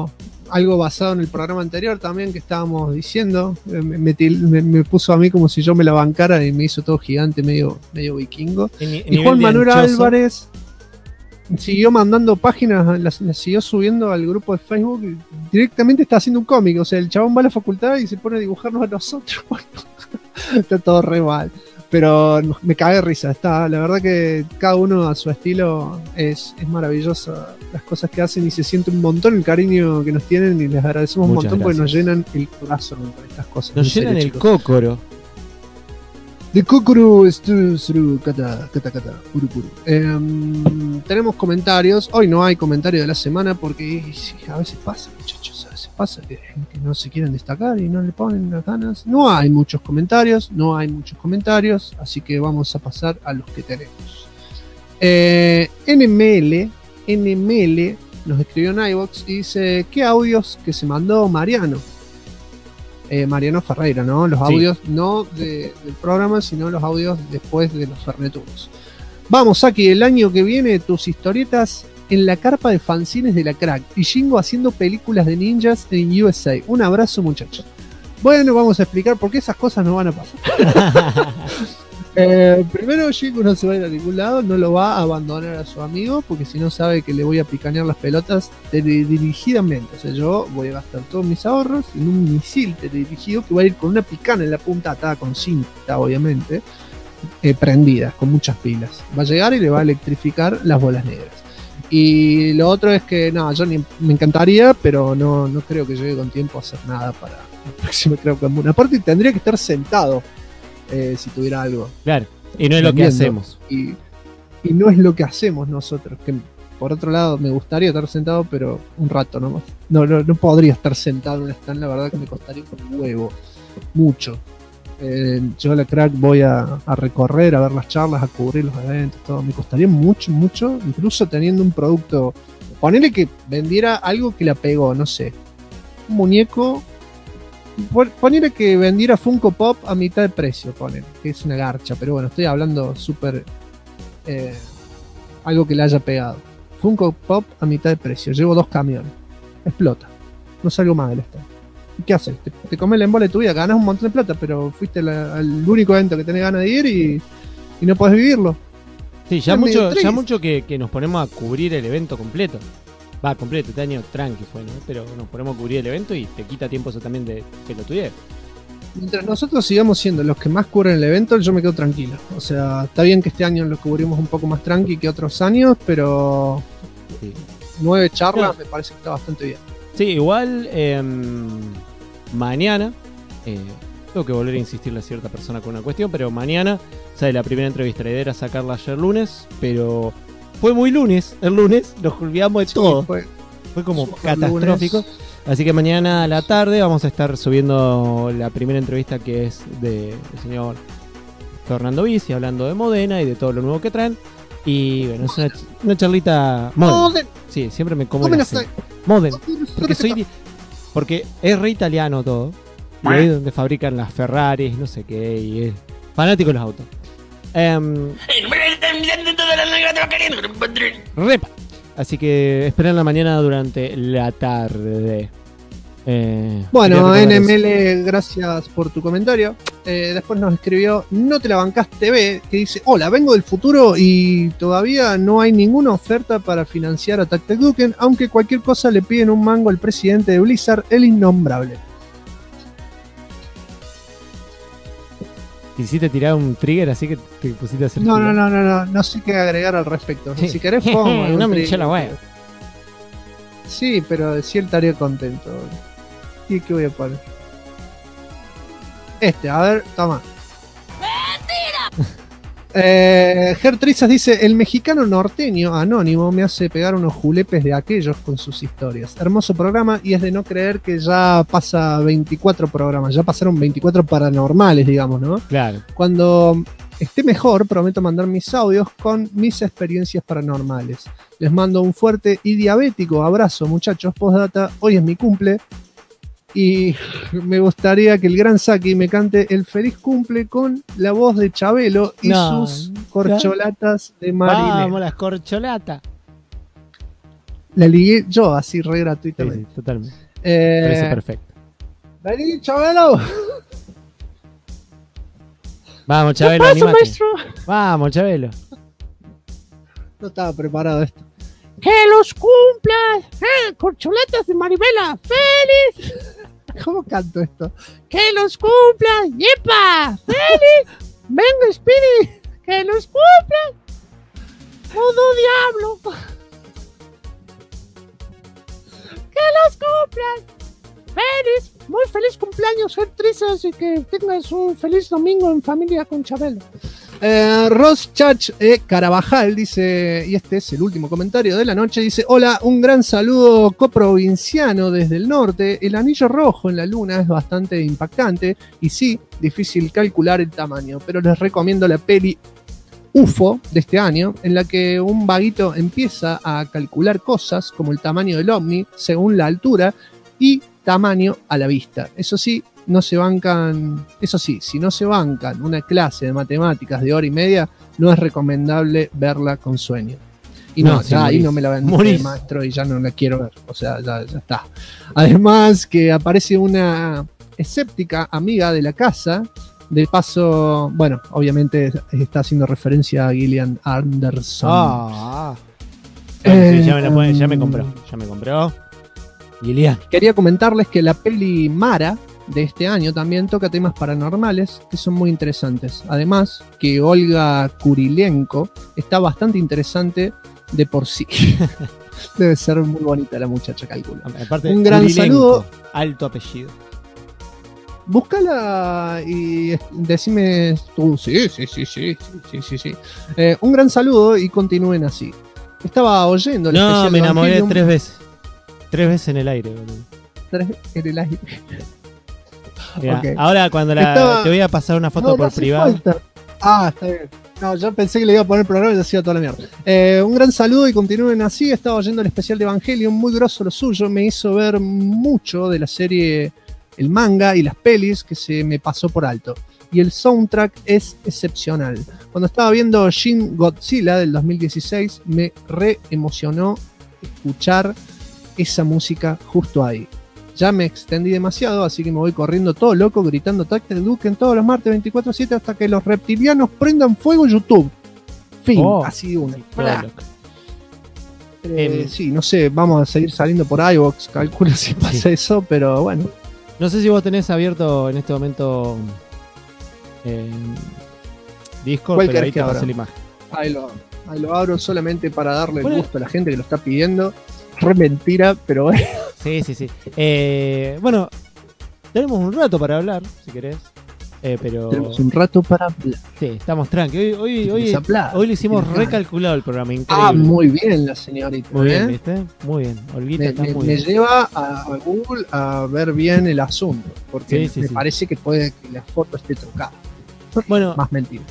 B: algo basado en el programa anterior también que estábamos diciendo. Me puso a mí como si yo me la bancara y me hizo todo gigante, medio vikingo. Y Juan Manuel Álvarez siguió mandando páginas, las siguió subiendo al grupo de Facebook y directamente está haciendo un cómic. O sea, el chabón va a la facultad y se pone a dibujarnos a nosotros. Bueno, está todo re mal. Pero me cagué de risa. La verdad que cada uno a su estilo es maravilloso las cosas que hacen y se siente un montón el cariño que nos tienen y les agradecemos un montón porque nos llenan el corazón con estas cosas.
C: Nos llenan el cócoro.
B: De Kokoro kata puru puru. Tenemos comentarios. Hoy no hay comentario de la semana porque a veces pasa, muchachos. A veces pasa que no se quieren destacar y no le ponen las ganas. No hay muchos comentarios. Así que vamos a pasar a los que tenemos. NML nos escribió en iVoox y dice: ¿qué audios que se mandó Mariano? Mariano Ferreira, ¿no? Los audios no del programa, sino los audios después de los Ferneturos. Vamos, Aki, el año que viene tus historietas en la carpa de fanzines de la Crack y Jingo haciendo películas de ninjas en USA. Un abrazo, muchachos. Bueno, vamos a explicar por qué esas cosas no van a pasar. Primero, Jingo no se va a ir a ningún lado, no lo va a abandonar a su amigo, porque si no sabe que le voy a picanear las pelotas dirigidamente. O sea, yo voy a gastar todos mis ahorros en un misil dirigido que va a ir con una picana en la punta atada con cinta, obviamente, prendida, con muchas pilas. Va a llegar y le va a electrificar las bolas negras. Y lo otro es que, no, yo me encantaría, pero no creo que llegue con tiempo a hacer nada para la próxima Crowd Commune. Aparte, tendría que estar sentado. Si tuviera algo.
C: Claro, y no es lo que hacemos.
B: Y no es lo que hacemos nosotros. Que por otro lado, me gustaría estar sentado, pero un rato nomás. No podría estar sentado en un stand, la verdad que me costaría un huevo. Mucho. Yo a la Crack voy a recorrer, a ver las charlas, a cubrir los eventos, todo. Me costaría mucho, incluso teniendo un producto. Ponele que vendiera algo que la pegó, no sé. Un muñeco. Ponele que vendiera Funko Pop a mitad de precio, ponele, que es una garcha, pero bueno, estoy hablando súper algo que le haya pegado. Funko Pop a mitad de precio, llevo 2 camiones, explota, no salgo más del stand. ¿Y qué haces? Te comes la embola de tu vida, ganas un montón de plata, pero fuiste al único evento que tenés ganas de ir y no podés vivirlo.
C: Sí, ya mucho que nos ponemos a cubrir el evento completo. Va, completo, este año tranqui fue, ¿no? Pero nos ponemos a cubrir el evento y te quita tiempo eso también de que lo tuviera.
B: Mientras nosotros sigamos siendo los que más cubren el evento, yo me quedo tranquilo. O sea, está bien que este año lo cubrimos un poco más tranqui que otros años, pero 9 charlas me parece que está bastante bien.
C: Sí, igual mañana, tengo que volver a insistirle a cierta persona con una cuestión, pero mañana sale la primera entrevista. La idea era sacarla ayer lunes, pero... fue muy lunes, el lunes, nos olvidamos de todo. Fue como catastrófico. Lunes. Así que mañana a la tarde vamos a estar subiendo la primera entrevista que es del señor Fernando Bizzi, hablando de Modena y de todo lo nuevo que traen. Y bueno, es una charlita Moden. Sí, siempre me como Moden. Porque es re italiano todo. Y ahí es donde fabrican las Ferraris, no sé qué, y es fanático de los autos. Así que esperen la mañana durante la tarde.
B: Bueno, NML, gracias por tu comentario. Después nos escribió No Te La Bancás TV, que dice: hola, vengo del futuro y todavía no hay ninguna oferta para financiar a Tactic Duken, aunque cualquier cosa le piden un mango al presidente de Blizzard, el innombrable.
C: Quisiste tirar un trigger así que te pusiste a hacer.
B: No sé qué agregar al respecto. Sí. Si querés, pongo.
C: No me hinché la wea.
B: Sí, pero sí él estaría contento. ¿Y qué voy a poner? A ver, toma. Gertrizas dice: el mexicano norteño anónimo me hace pegar unos julepes de aquellos con sus historias. Hermoso programa, y es de no creer que ya pasa 24 programas. Ya pasaron 24 paranormales, digamos, ¿no?
C: Claro.
B: Cuando esté mejor, prometo mandar mis audios con mis experiencias paranormales. Les mando un fuerte y diabético abrazo, muchachos. Postdata, hoy es mi cumple. Y me gustaría que el gran Saki me cante el feliz cumple con la voz de Chabelo y sus corcholatas de marinero.
C: Vamos, las corcholatas.
B: La ligué yo así re gratuitamente.
C: Sí, totalmente. Parece perfecto.
B: Vení, Chabelo.
C: Vamos, Chabelo,
F: pasa,
C: animate.
F: maestro?
C: Vamos, Chabelo.
B: No estaba preparado esto.
F: ¡Que los cumplas! ¡Corcholetas de Maribela! ¡Feliz!
B: ¿Cómo canto esto?
F: ¡Que los cumplas! ¡Yepa! ¡Feliz! ¡Venga, Speedy! ¡Que los cumplas! ¡Todo diablo! ¡Que los cumplas! ¡Feliz! Muy feliz cumpleaños, Trizas, y que tengas un feliz domingo en familia con Chabelo.
B: Ross Chach Carabajal dice, y este es el último comentario de la noche, dice: hola, un gran saludo coprovinciano desde el norte. El anillo rojo en la luna es bastante impactante y sí, difícil calcular el tamaño, pero les recomiendo la peli UFO de este año, en la que un vaguito empieza a calcular cosas como el tamaño del ovni según la altura y tamaño a la vista. Eso sí, si no se bancan una clase de matemáticas de hora y media, no es recomendable verla con sueño. Y no,
C: sí,
B: ya ahí
C: morís.
B: no me la vendiste, maestro, y ya no la quiero ver. O sea, ya está. Además que aparece una escéptica amiga de la casa. De paso, bueno, obviamente está haciendo referencia a Gillian Anderson.
C: Sí, ya me compró. Gillian.
B: Quería comentarles que la peli Mara de este año también toca temas paranormales que son muy interesantes. Además que Olga Kurilenko está bastante interesante de por sí. Debe ser muy bonita la muchacha, calculo.
C: Aparte,
B: un gran
C: Kurilenko,
B: saludo.
C: Alto apellido.
B: Búscala y decime tú. Sí. Un gran saludo y continúen así. Estaba oyendo el
C: No,
B: especial
C: me
B: de
C: enamoré
B: Evangelion.
C: 3 veces. 3 veces en el aire, boludo.
B: 3 en el aire.
C: Mirá,
B: Okay.
C: ahora cuando te voy a pasar una foto por
B: hace
C: privado.
B: falta. Está bien. No, yo pensé que le iba a poner el programa y se hacía toda la mierda. Un gran saludo y continúen así. Estaba oyendo el especial de Evangelion, muy grosso lo suyo. Me hizo ver mucho de la serie, el manga y las pelis que se me pasó por alto. Y el soundtrack es excepcional. Cuando estaba viendo Shin Godzilla del 2016, me re emocionó escuchar esa música justo ahí. Ya me extendí demasiado, así que me voy corriendo todo loco, gritando Ataque de Duque en todos los martes 24/7 hasta que los reptilianos prendan fuego YouTube. Fin, así de una. Sí, no sé, vamos a seguir saliendo por iVoox, calculo si pasa eso, pero bueno.
C: No sé si vos tenés abierto en este momento Discord,
B: ¿Cuál
C: pero ahí
B: querés
C: te
B: que
C: pasé
B: abra?
C: la imagen.
B: Ahí lo abro solamente para darle el
C: Bueno.
B: gusto a la gente que lo está pidiendo. Re mentira, pero bueno.
C: Sí. Bueno, tenemos un rato para hablar, si querés. Pero
B: Tenemos un rato para hablar.
C: sí, estamos tranqui. Hoy lo hicimos
B: Bien.
C: recalculado el programa, increíble.
B: Muy bien la señorita.
C: Muy bien,
B: ¿eh?
C: ¿viste? Muy bien. Olguita está muy
B: Me
C: bien.
B: lleva a Google a ver bien el asunto, porque
C: Sí,
B: me
C: sí.
B: parece que puede que la foto esté trucada.
C: Bueno,
B: Más mentiras.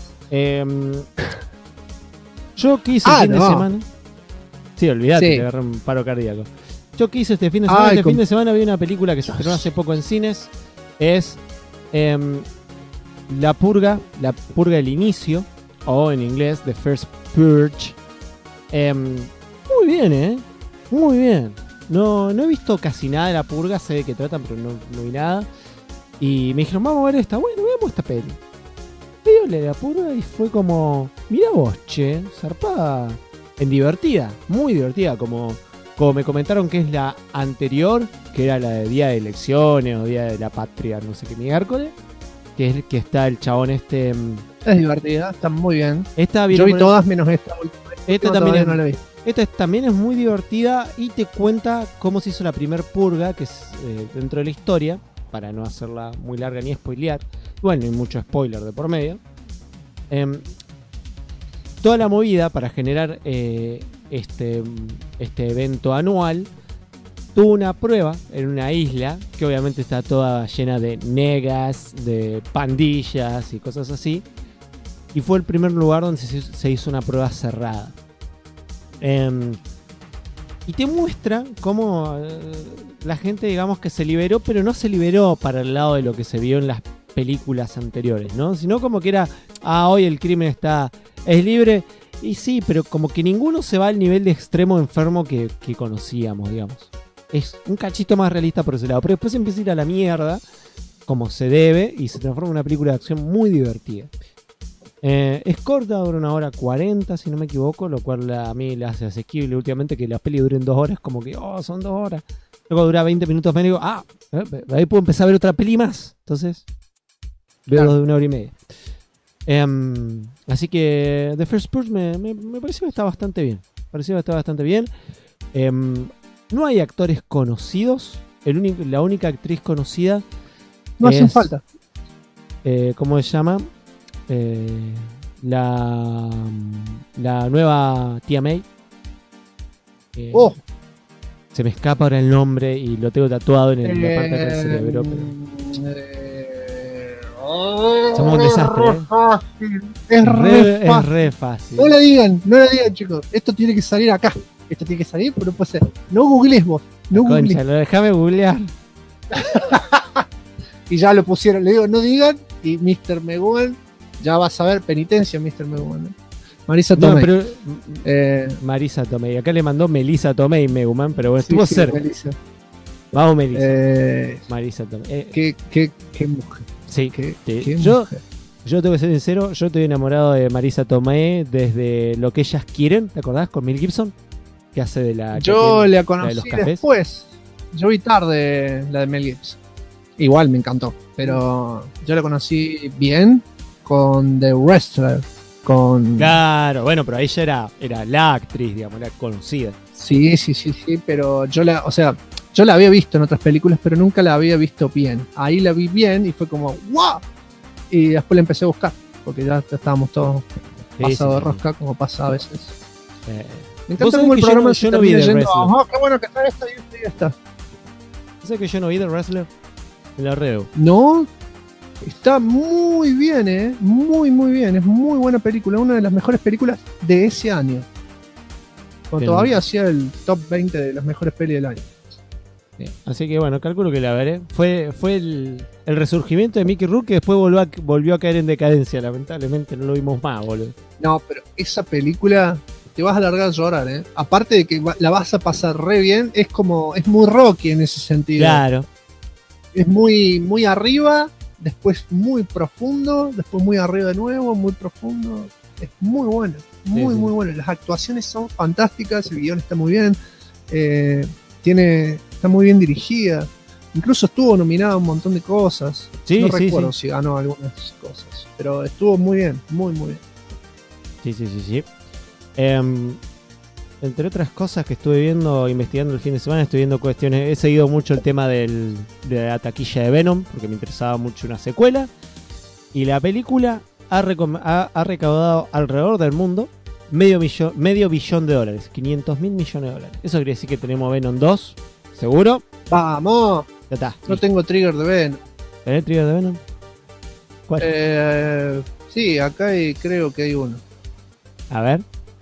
C: Yo qué hice el fin de
B: no.
C: semana. Sí, olvidate,
B: Sí.
C: te agarré un paro cardíaco. Yo qué hice este fin de semana. Este fin de semana vi una película que se estrenó hace poco en cines. Es La Purga del Inicio, o en inglés The First Purge. Muy bien, muy bien. No he visto casi nada de La Purga, sé de qué tratan, pero no vi nada. Y me dijeron, vamos a ver esta. Bueno, veamos esta peli. Vi La Purga y fue como, mira vos, che, zarpada. Divertida, muy divertida, como me comentaron que es la anterior, que era la de Día de Elecciones o Día de la Patria, no sé qué miércoles, que es el que está el chabón este.
B: Es divertida, está muy bien.
C: Yo
B: vi todas menos esta última.
C: Esta
B: No,
C: también
B: todavía no la vi.
C: Esta también es muy divertida y te cuenta cómo se hizo la primer purga, que es dentro de la historia, para no hacerla muy larga ni spoilear. Bueno, hay mucho spoiler de por medio. Toda la movida para generar este evento anual tuvo una prueba en una isla que obviamente está toda llena de negas, de pandillas y cosas así, y fue el primer lugar donde se hizo una prueba cerrada. Y te muestra cómo la gente, digamos, que se liberó, pero no se liberó para el lado de lo que se vio en las películas anteriores, ¿no? Sino como que era, hoy el crimen es libre, y sí, pero como que ninguno se va al nivel de extremo enfermo que conocíamos, digamos. es un cachito más realista por ese lado. Pero después empieza a ir a la mierda, como se debe, y se transforma en una película de acción muy divertida. Es corta, dura 1 hora 40, si no me equivoco, lo cual a mí la hace asequible últimamente, que las pelis duren 2 horas, como que, son 2 horas. Luego dura 20 minutos menos y digo, ahí puedo empezar a ver otra peli más. Entonces, veo dos de 1 hora y media. Así que The First Purge me pareció que está bastante bien. No hay actores conocidos. La única actriz conocida
B: no hacen falta.
C: ¿Cómo se llama? La nueva tía May. Se me escapa ahora el nombre y lo tengo tatuado en la parte del cerebro. Somos un desastre.
B: Es
C: re fácil.
B: No le digan, chicos. Esto tiene que salir acá. Esto tiene que salir, pero no puede ser. No googlees vos.
C: Concha, lo déjame googlear.
B: Y ya lo pusieron. Le digo, no digan. Y Mr. Meguan ya va a saber. Penitencia, Mr. Meguan. Marisa Tomei.
C: No, pero, Marisa Tomei. Acá le mandó Melissa Tomei Meguman, pero bueno, estuvo cerca.
B: Melissa.
C: Vamos, Melissa. Marisa Tomei.
B: ¿Qué mujer?
C: Sí. Yo tengo que ser sincero, yo estoy enamorado de Marisa Tomei desde Lo que ellas quieren, ¿te acordás? Con Mel Gibson, que hace de la...
B: Yo la conocí después. Yo vi tarde la de Mel Gibson. Igual me encantó, pero yo la conocí bien con The Wrestler.
C: Claro, bueno, pero ahí ya era la actriz, digamos, la conocida.
B: Sí, pero yo la había visto en otras películas, pero nunca la había visto bien. Ahí la vi bien y fue como ¡wow! Y después la empecé a buscar, porque ya estábamos todos pasados de rosca, como pasa a veces. Me encanta como el programa
C: yo no vi The Wrestler.
B: Qué bueno que está esta y esta.
C: ¿Sabes que yo no vi The Wrestler? Me la reo.
B: No, está muy bien, muy bien. Es muy buena película, una de las mejores películas de ese año. Cuando todavía hacía el top 20 de las mejores pelis del año.
C: Bien. Así que bueno, calculo que la veré. Fue el resurgimiento de Mickey Rourke, que después volvió a caer en decadencia. Lamentablemente no lo vimos más, boludo.
B: No, pero esa película te vas a largar a llorar, Aparte de que la vas a pasar re bien, es muy Rocky en ese sentido.
C: Claro.
B: Es muy, muy arriba, después muy profundo, después muy arriba de nuevo, muy profundo. Es muy buena, muy buena. Las actuaciones son fantásticas, el guión está muy bien, está muy bien dirigida. Incluso estuvo nominada a un montón de cosas. No recuerdo si ganó algunas cosas, pero estuvo muy bien, muy bien.
C: Sí. Entre otras cosas que estuve investigando el fin de semana, estoy viendo cuestiones. He seguido mucho el tema de la taquilla de Venom, porque me interesaba mucho una secuela. Y la película ha recaudado alrededor del mundo medio billón de dólares, 500 mil millones de dólares. Eso quiere decir que tenemos Venom 2, ¿seguro?
B: ¡Vamos!
C: Ya está.
B: No tengo trigger de Venom.
C: ¿Tenés trigger de Venom?
B: ¿Cuál? Sí, acá creo que hay uno.
C: A ver.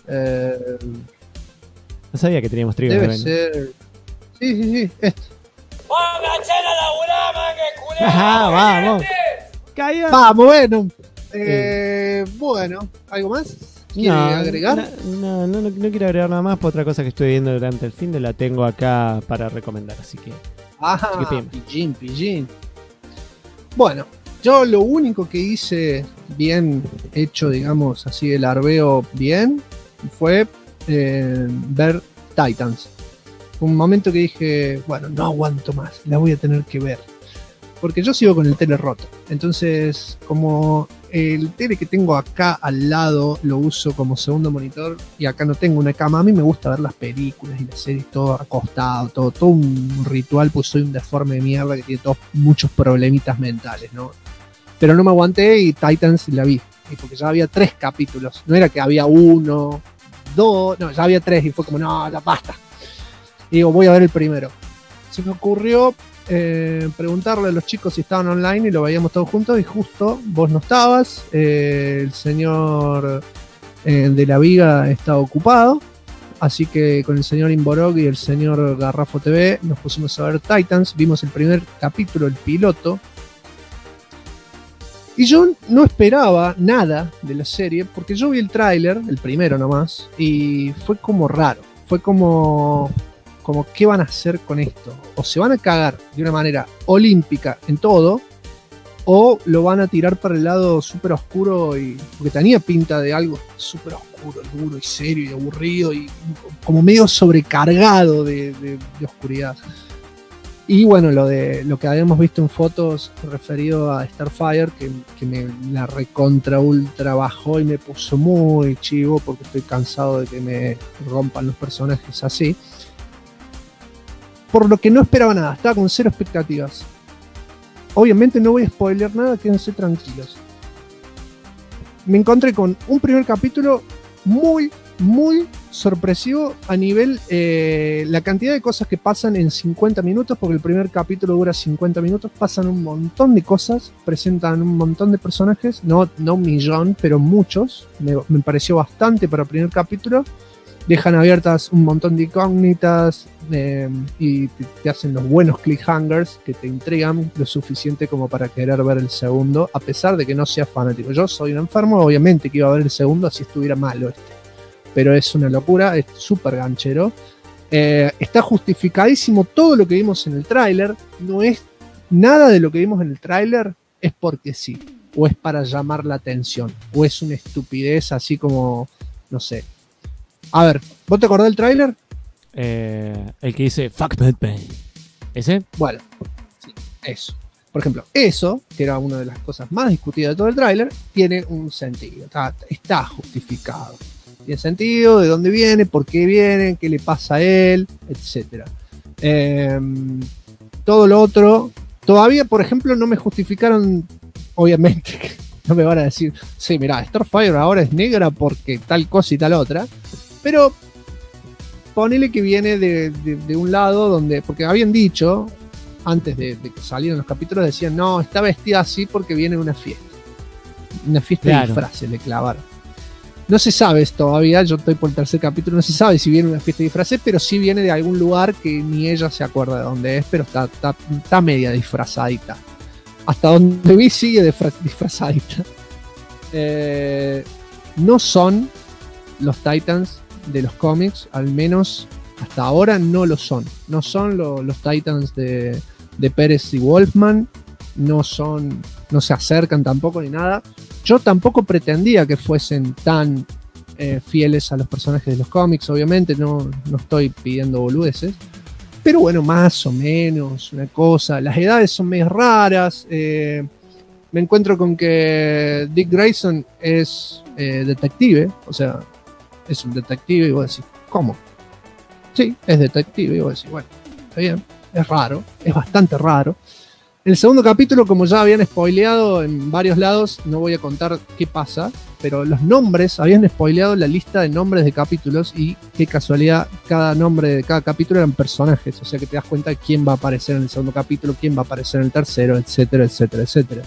C: No sabía que teníamos trigger de Venom.
B: Debe ser. Sí, este.
I: ¡Pónganse a laburar, mangue
C: ¡Ajá, vamos! ¡Calla!
B: ¡Vamos, Venom! Bueno, ¿algo más? ¿Quiere agregar?
C: No quiero agregar nada más. Por otra cosa que estoy viendo durante el fin de la tengo acá para recomendar, así que...
B: Ajá, pillín. Bueno, yo lo único que hice bien hecho, digamos, así el arbeo bien, fue ver Titans. Un momento que dije, bueno, no aguanto más, la voy a tener que ver. Porque yo sigo con el tele roto. Entonces, como el tele que tengo acá al lado lo uso como segundo monitor y acá no tengo una cama, a mí me gusta ver las películas y las series todo acostado, todo un ritual, pues soy un deforme de mierda que tiene muchos problemitas mentales, ¿no? Pero no me aguanté y Titans la vi. Y porque ya había 3 capítulos. No era que había 1, 2, no, ya había 3 y fue como, no, ya basta. Y digo, voy a ver el primero. Se me ocurrió preguntarle a los chicos si estaban online y lo veíamos todos juntos y justo vos no estabas, el señor de la Viga estaba ocupado, así que con el señor Imborog y el señor Garrafo TV nos pusimos a ver Titans, vimos el primer capítulo, el piloto, y yo no esperaba nada de la serie porque yo vi el tráiler, el primero nomás, y fue como raro, fue como como qué van a hacer con esto. O se van a cagar de una manera olímpica en todo, o lo van a tirar para el lado súper oscuro, porque tenía pinta de algo súper oscuro, duro y serio y aburrido y como medio sobrecargado de oscuridad. Y bueno, lo que habíamos visto en fotos referido a Starfire, que me la recontra ultra bajó y me puso muy chivo porque estoy cansado de que me rompan los personajes así. Por lo que no esperaba nada, estaba con cero expectativas. Obviamente no voy a spoiler nada, quédense tranquilos. Me encontré con un primer capítulo muy, muy sorpresivo a nivel la cantidad de cosas que pasan en 50 minutos, porque el primer capítulo dura 50 minutos, pasan un montón de cosas, presentan un montón de personajes, no un millón, pero muchos, me pareció bastante para el primer capítulo, dejan abiertas un montón de incógnitas y te hacen los buenos cliffhangers que te intrigan lo suficiente como para querer ver el segundo, a pesar de que no sea fanático. Yo soy un enfermo, obviamente que iba a ver el segundo si estuviera malo pero es una locura, es súper ganchero. Está justificadísimo todo lo que vimos en el tráiler. No es nada de lo que vimos en el tráiler es porque sí, o es para llamar la atención, o es una estupidez así como, no sé. A ver, ¿vos te acordás del tráiler?
C: El que dice Fuck Batman. ¿Ese?
B: Bueno, sí, eso. Por ejemplo, eso, que era una de las cosas más discutidas de todo el tráiler, tiene un sentido, está justificado. Tiene sentido, de dónde viene, por qué viene, qué le pasa a él, etc. Todo lo otro, todavía, por ejemplo, no me justificaron, obviamente, no me van a decir, sí, mirá, Starfire ahora es negra porque tal cosa y tal otra, pero ponele que viene de un lado donde, porque habían dicho, antes de que salieran los capítulos, decían, no, está vestida así porque viene de una fiesta. Una fiesta de disfraces le clavaron. No se sabe todavía, yo estoy por el tercer capítulo, no se sabe si viene una fiesta de disfraces, pero sí viene de algún lugar que ni ella se acuerda de dónde es, pero está media disfrazadita. Hasta donde vi sigue disfrazadita. No son los Titans de los cómics, al menos hasta ahora no lo son. No son los Titans de Pérez y Wolfman, no se acercan tampoco ni nada. Yo tampoco pretendía que fuesen tan fieles a los personajes de los cómics, obviamente, no estoy pidiendo boludeces, pero bueno, más o menos una cosa. Las edades son medio raras. Me encuentro con que Dick Grayson es detective, o sea, es un detective, y vos decís, ¿cómo? Sí, es detective, y vos decís, bueno, está bien, es raro, es bastante raro. El segundo capítulo, como ya habían spoileado en varios lados, no voy a contar qué pasa, pero los nombres, habían spoileado la lista de nombres de capítulos y qué casualidad, cada nombre de cada capítulo eran personajes, o sea que te das cuenta de quién va a aparecer en el segundo capítulo, quién va a aparecer en el tercero, etcétera, etcétera, etcétera.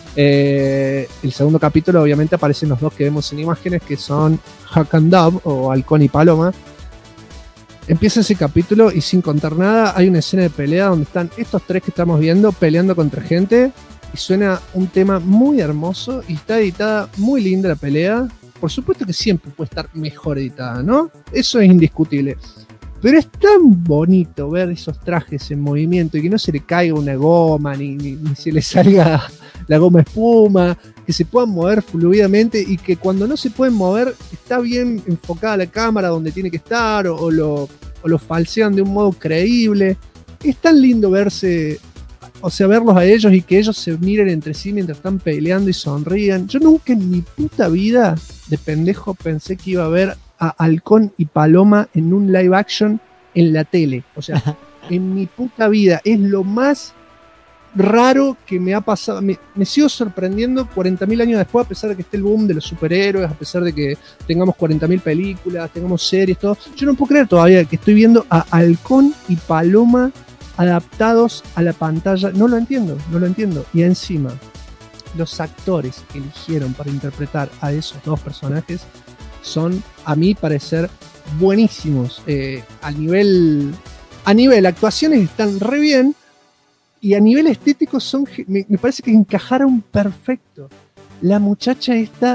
B: El segundo capítulo obviamente aparecen los dos que vemos en imágenes, que son Hawk and Dove o Halcón y Paloma. Empieza ese capítulo y sin contar nada hay una escena de pelea donde están estos tres que estamos viendo peleando contra gente y suena un tema muy hermoso y está editada muy linda la pelea. Por supuesto que siempre puede estar mejor editada, ¿no? Eso es indiscutible. Pero es tan bonito ver esos trajes en movimiento y que no se le caiga una goma ni se le salga la goma espuma, que se puedan mover fluidamente y que cuando no se pueden mover está bien enfocada la cámara donde tiene que estar o lo falsean de un modo creíble. Es tan lindo verse, o sea, verlos a ellos y que ellos se miren entre sí mientras están peleando y sonrían. Yo nunca en mi puta vida de pendejo pensé que iba a ver a Halcón y Paloma en un live action en la tele. O sea, en mi puta vida es lo más raro que me ha pasado. Me sigo sorprendiendo 40.000 años después, a pesar de que esté el boom de los superhéroes, a pesar de que tengamos 40.000 películas, tengamos series, todo. Yo no puedo creer todavía que estoy viendo a Halcón y Paloma adaptados a la pantalla. No lo entiendo. Y encima, los actores que eligieron para interpretar a esos dos personajes son, a mi parecer, buenísimos. A nivel actuaciones están re bien. Y a nivel estético me parece que encajaron perfecto. La muchacha esta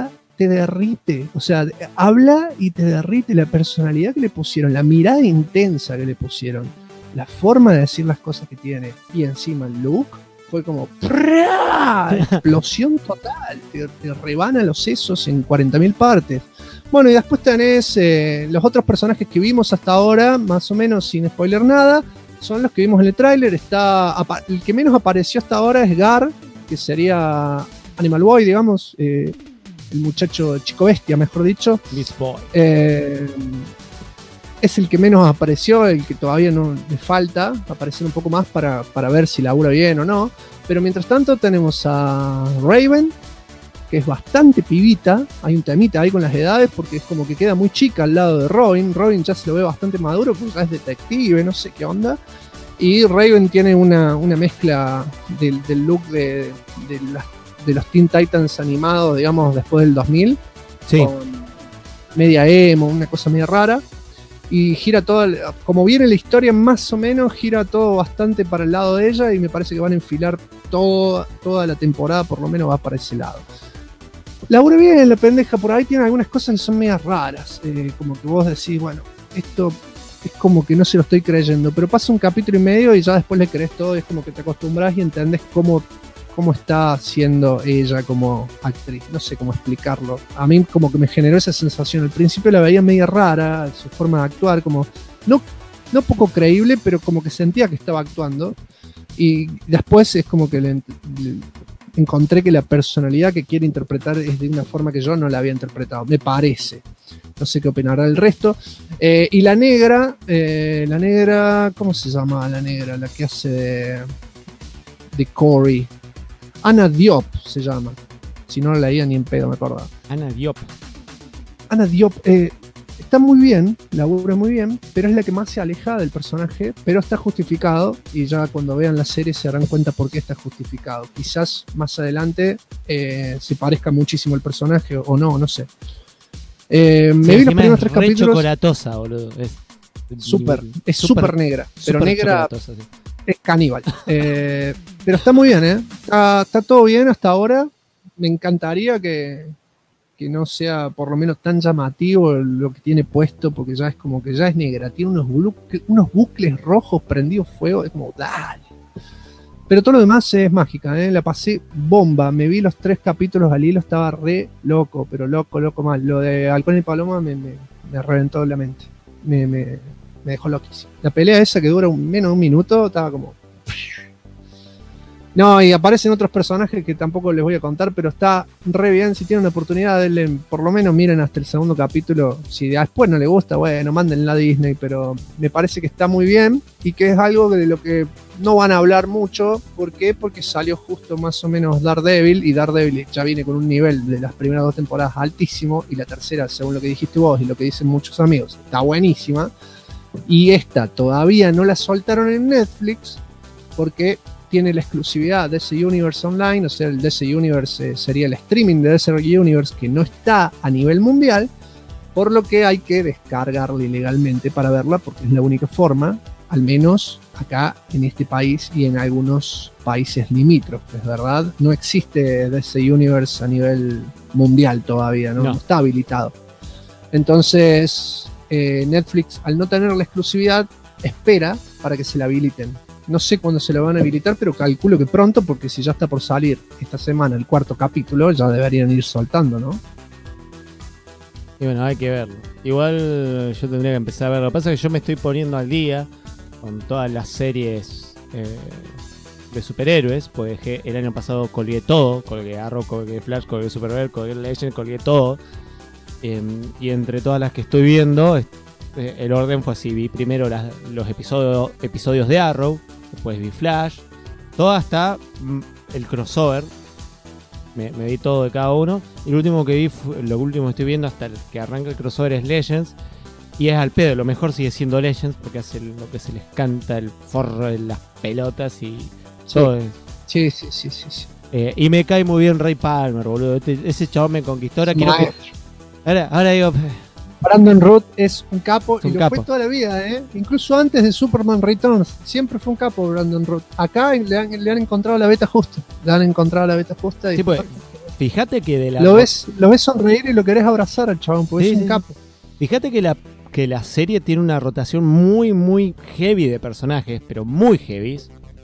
B: te derrite. O sea, habla y te derrite la personalidad que le pusieron, la mirada intensa que le pusieron, la forma de decir las cosas que tiene. Y encima el look fue como ¡prá! Explosión total. Te rebana los sesos en 40.000 partes. Bueno, y después tenés los otros personajes que vimos hasta ahora, más o menos sin spoiler nada, son los que vimos en el tráiler. El que menos apareció hasta ahora es Gar, que sería Animal Boy, digamos, el muchacho chico bestia, mejor dicho.
C: Beast Boy.
B: Es el que menos apareció, el que todavía no le falta aparecer un poco más para ver si labura bien o no. Pero mientras tanto tenemos a Raven, que es bastante pibita. Hay un temita ahí con las edades porque es como que queda muy chica al lado de Robin. Robin ya se lo ve bastante maduro porque ya es detective, no sé qué onda. Y Raven tiene una mezcla del look de los Teen Titans animados, digamos, después del 2000.
C: Sí.
B: Con media emo, una cosa media rara. Y gira todo, como viene la historia más o menos, gira todo bastante para el lado de ella y me parece que van a enfilar toda la temporada, por lo menos va para ese lado. Labura bien la pendeja, por ahí tiene algunas cosas que son medias raras, como que vos decís, bueno, esto es como que no se lo estoy creyendo, pero pasa un capítulo y medio y ya después le crees todo, es como que te acostumbras y entendés cómo está siendo ella como actriz, no sé cómo explicarlo. A mí como que me generó esa sensación, al principio la veía media rara, su forma de actuar, como no poco creíble, pero como que sentía que estaba actuando, y después es como que le encontré que la personalidad que quiere interpretar es de una forma que yo no la había interpretado, me parece. No sé qué opinará el resto. Y la negra, ¿cómo se llama la negra? La que hace de Cory. Ana Diop se llama. Si no la leía ni en pedo, me acuerdo.
C: Ana Diop.
B: Está muy bien, labura muy bien, pero es la que más se aleja del personaje, pero está justificado y ya cuando vean la serie se darán cuenta por qué está justificado. Quizás más adelante se parezca muchísimo el personaje o no sé. Me vi los primeros 3 capítulos.
C: Chocolatosa, boludo. Es
B: súper negra, pero negra
C: sí.
B: Es caníbal. Pero está muy bien, está todo bien hasta ahora. Me encantaría que no sea por lo menos tan llamativo lo que tiene puesto, porque ya es como que ya es negra, tiene unos bucles rojos prendidos fuego, es como dale. Pero todo lo demás es mágica, la pasé bomba, me vi los 3 capítulos al hilo, estaba re loco, pero loco mal. Lo de Halcón y Paloma me reventó la mente, me dejó loquísimo. La pelea esa que dura menos de un minuto, estaba como... No, y aparecen otros personajes que tampoco les voy a contar, pero está re bien. Si tienen la oportunidad, denle, por lo menos miren hasta el segundo capítulo. Si después no les gusta, bueno, mándenla a Disney, pero me parece que está muy bien y que es algo de lo que no van a hablar mucho. ¿Por qué? Porque salió justo más o menos Daredevil, y Daredevil ya viene con un nivel de las primeras 2 temporadas altísimo, y la tercera, según lo que dijiste vos y lo que dicen muchos amigos, está buenísima. Y esta todavía no la soltaron en Netflix porque tiene la exclusividad de DC Universe Online, o sea, el DC Universe sería el streaming de DC Universe que no está a nivel mundial, por lo que hay que descargarla ilegalmente para verla, porque es la única forma, al menos acá en este país y en algunos países limítrofes, ¿verdad? No existe DC Universe a nivel mundial todavía, no está habilitado. Entonces, Netflix, al no tener la exclusividad, espera para que se la habiliten. No sé cuándo se la van a habilitar, pero calculo que pronto, porque si ya está por salir esta semana el 4º capítulo, ya deberían ir soltando, ¿no?
C: Y bueno, hay que verlo. Igual yo tendría que empezar a verlo. Lo que pasa es que yo me estoy poniendo al día con todas las series de superhéroes, porque el año pasado colgué todo, colgué Arrow, colgué Flash, colgué Supergirl, colgué Legend, colgué todo. Y entre todas las que estoy viendo, el orden fue así: vi primero los episodios de Arrow, después vi Flash, todo hasta el crossover, me vi todo de cada uno, y lo último que estoy viendo hasta el que arranca el crossover es Legends, y es al pedo, lo mejor sigue siendo Legends, porque hace lo que se les canta el forro de las pelotas y todo.
B: Sí.
C: Y me cae muy bien Ray Palmer, boludo, ese chabón me conquistó. Ahora digo...
B: Brandon Root es un capo, y lo fue toda la vida, incluso antes de Superman Returns, siempre fue un capo Brandon Root. Acá le han encontrado la beta justa. Y
C: sí, pues, Fíjate que de la...
B: Lo ves sonreír y lo querés abrazar al chabón, porque
C: Sí,
B: es un
C: sí.
B: capo.
C: Fíjate que la serie tiene una rotación muy, muy heavy de personajes, pero muy heavy.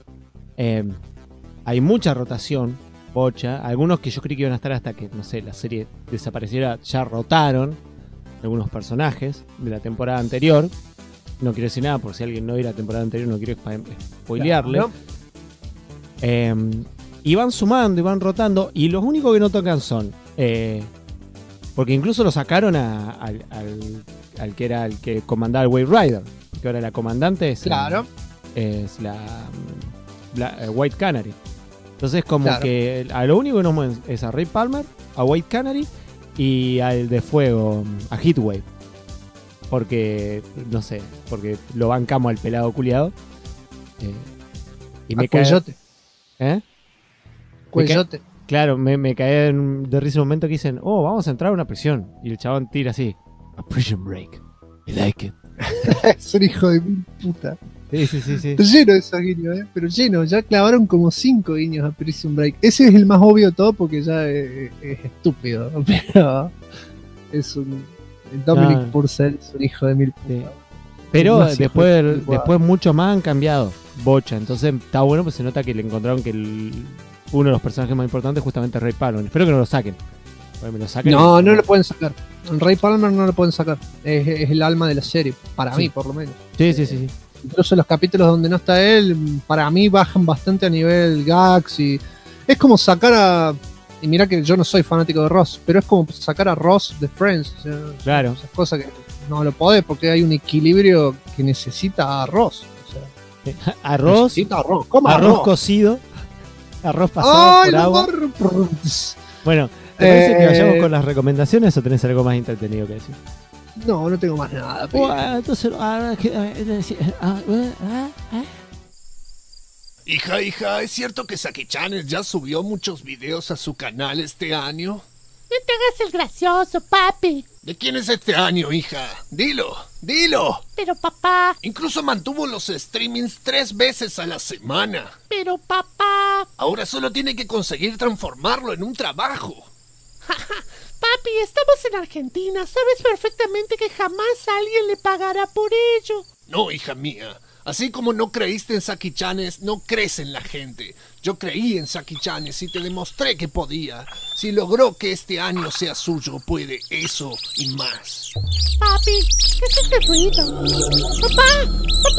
C: Hay mucha rotación, pocha. Algunos que yo creí que iban a estar hasta que, no sé, la serie desapareciera, ya rotaron algunos personajes de la temporada anterior. No quiero decir nada, por si alguien no vio la temporada anterior, no quiero spoilearle.
B: Claro.
C: Y van sumando y van rotando, y los únicos que no tocan son... porque incluso lo sacaron al que era el que comandaba el Wave Rider, que ahora la comandante es,
B: Claro.
C: es la White Canary. Entonces como
B: Claro.
C: que a lo único que nos mueven es a Ray Palmer, a White Canary y al de fuego, a Heatwave. Porque, no sé, porque lo bancamos al pelado culiado. Y me cae...
B: Cuellote.
C: ¿Eh?
B: Cuellote.
C: Claro, me cae de risa un momento que dicen, oh, vamos a entrar a una prisión. Y el chabón tira así, a prison break. I like it.
B: Es un hijo de mil puta.
C: Sí.
B: Está lleno de esos guiños, pero lleno. Ya clavaron como 5 guiños a Prison Break. Ese es el más obvio de todo porque ya es estúpido. Pero es un... Dominic Purcell es un hijo de mil puta.
C: Sí. Pero
B: Más hijo de mil puta.
C: después mucho más han cambiado. Bocha. Entonces está bueno, pues se nota que le encontraron que uno de los personajes más importantes es justamente Ray Palmer. Espero que no lo saquen. Porque me lo saquen.
B: No lo pueden sacar. Ray Palmer no lo pueden sacar. Es el alma de la serie. Para mí, por lo menos.
C: Sí.
B: Incluso los capítulos donde no está él, para mí bajan bastante a nivel gags. Y es como sacar a... Y mira que yo no soy fanático de Ross, pero es como sacar a Ross de Friends. O sea,
C: claro.
B: Esas cosas que no lo podés porque hay un equilibrio que necesita a Ross. O sea,
C: arroz.
B: Necesita arroz. ¿Cómo
C: arroz cocido. Arroz pasado por agua. Bueno, ¿te parece que vayamos con las recomendaciones o tenés algo más entretenido que decir?
B: No tengo más nada.
C: Bueno, entonces,
K: Hija, ¿es cierto que Saki-chan ya subió muchos videos a su canal este año?
F: No te hagas el gracioso, papi.
K: ¿De quién es este año, hija? Dilo.
F: Pero papá.
K: Incluso mantuvo los streamings 3 veces a la semana.
F: Pero papá.
K: Ahora solo tiene que conseguir transformarlo en un trabajo.
F: Papi, estamos en Argentina. Sabes perfectamente que jamás alguien le pagará por ello.
K: No, hija mía. Así como no creíste en Saki-chanes, no crees en la gente. Yo creí en Saki-chanes y te demostré que podía. Si logró que este año sea suyo, puede eso y más.
F: Papi, ¿qué es este ruido? ¡Papá!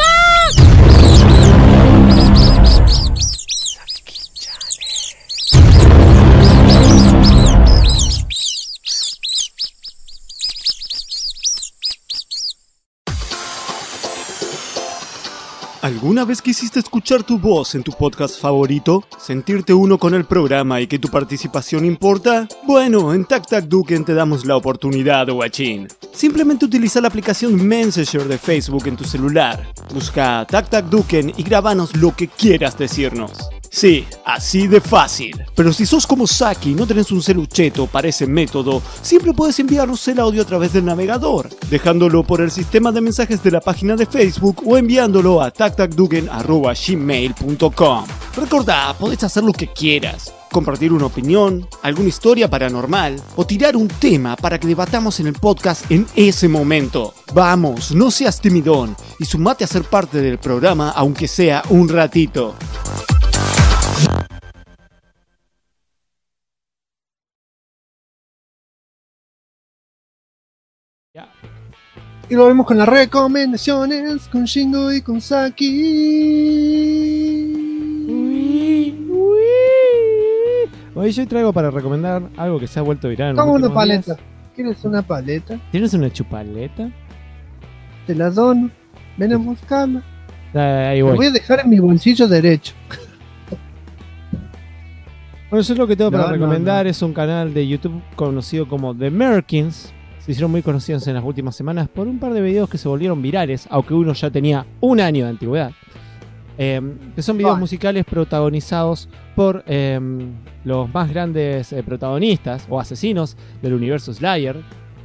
A: ¿Alguna vez quisiste escuchar tu voz en tu podcast favorito? ¿Sentirte uno con el programa y que tu participación importa? Bueno, en TacTacDuken te damos la oportunidad, guachín. Simplemente utiliza la aplicación Messenger de Facebook en tu celular. Busca TacTacDuken y grábanos lo que quieras decirnos. Sí, así de fácil. Pero si sos como Saki y no tenés un celucheto para ese método, siempre puedes enviarnos el audio a través del navegador, dejándolo por el sistema de mensajes de la página de Facebook o enviándolo a tactacduken@gmail.com. Recordá, podés hacer lo que quieras. Compartir una opinión, alguna historia paranormal o tirar un tema para que debatamos en el podcast en ese momento. Vamos, no seas timidón y sumate a ser parte del programa aunque sea un ratito.
B: Y lo vemos con las recomendaciones con Shingo y con Saki.
C: Hoy yo traigo para recomendar algo que se ha vuelto viral en los
B: Como una
C: últimos días.
B: paleta. ¿Quieres una paleta?
C: ¿Tienes una chupaleta?
B: Te la dono. Ven a buscarla.
C: Ahí
B: Te
C: voy.
B: voy a dejar en mi bolsillo derecho.
C: Bueno, eso es lo que tengo para
B: No,
C: recomendar. Es un canal de YouTube conocido como The Merkins. Se hicieron muy conocidos en las últimas semanas por un par de videos que se volvieron virales, aunque uno ya tenía un año de antigüedad. Que son videos musicales protagonizados por los más grandes protagonistas o asesinos del universo Slasher.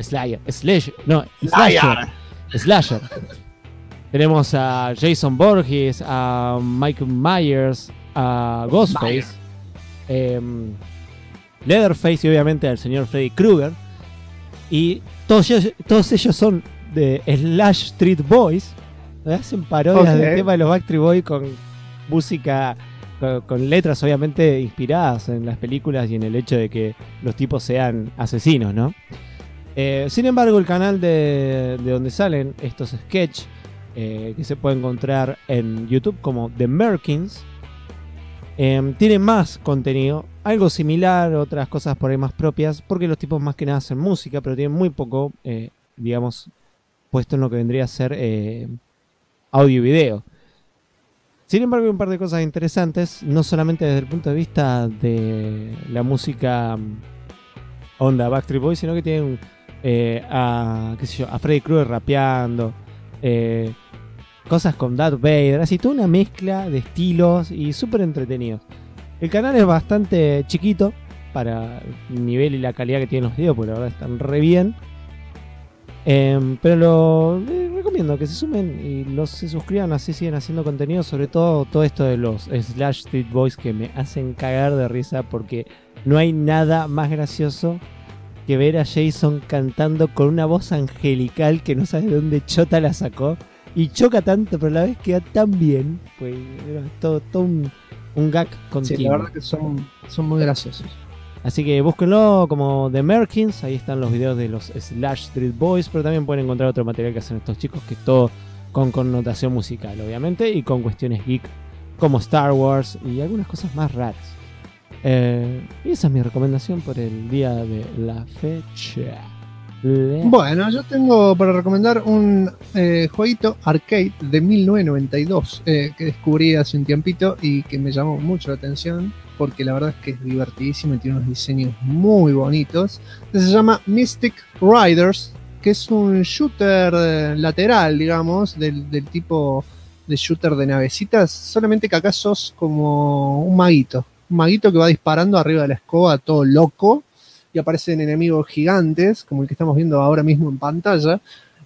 C: Tenemos a Jason Voorhees, a Michael Myers, a Ghostface. Leatherface y obviamente al señor Freddy Krueger. Y todos ellos son de Slash Street Boys. Hacen parodias del tema de los Backstreet Boys con música, con letras obviamente inspiradas en las películas y en el hecho de que los tipos sean asesinos, ¿no? Sin embargo, el canal de donde salen estos sketches, que se puede encontrar en YouTube como The Merkins, tiene más contenido, algo similar, otras cosas por ahí más propias, porque los tipos más que nada hacen música, pero tienen muy poco, digamos, puesto en lo que vendría a ser audio y video. Sin embargo, hay un par de cosas interesantes, no solamente desde el punto de vista de la música onda Backstreet Boys, sino que tienen a Freddy Krueger rapeando, cosas con Darth Vader, así toda una mezcla de estilos y súper entretenidos. El canal es bastante chiquito para el nivel y la calidad que tienen los videos, porque la verdad están re bien. Pero les recomiendo que se sumen y se suscriban, así siguen haciendo contenido, sobre todo esto de los Slash Street Boys, que me hacen cagar de risa, porque no hay nada más gracioso que ver a Jason cantando con una voz angelical que no sabes de dónde chota la sacó, y choca tanto pero a la vez queda tan bien, pues era todo un gag continuo.
B: Sí, la verdad que son muy graciosos.
C: Así que búsquenlo como The Merkins, ahí están los videos de los Slash Street Boys, pero también pueden encontrar otro material que hacen estos chicos, que es todo con connotación musical, obviamente, y con cuestiones geek, como Star Wars y algunas cosas más raras. Y esa es mi recomendación por el día de la fecha.
B: Bueno, yo tengo para recomendar un jueguito arcade de 1992 que descubrí hace un tiempito y que me llamó mucho la atención, porque la verdad es que es divertidísimo y tiene unos diseños muy bonitos. Se llama Mystic Riders, que es un shooter lateral, digamos, del tipo de shooter de navecitas, solamente que acá sos como un maguito que va disparando arriba de la escoba todo loco, y aparecen enemigos gigantes, como el que estamos viendo ahora mismo en pantalla,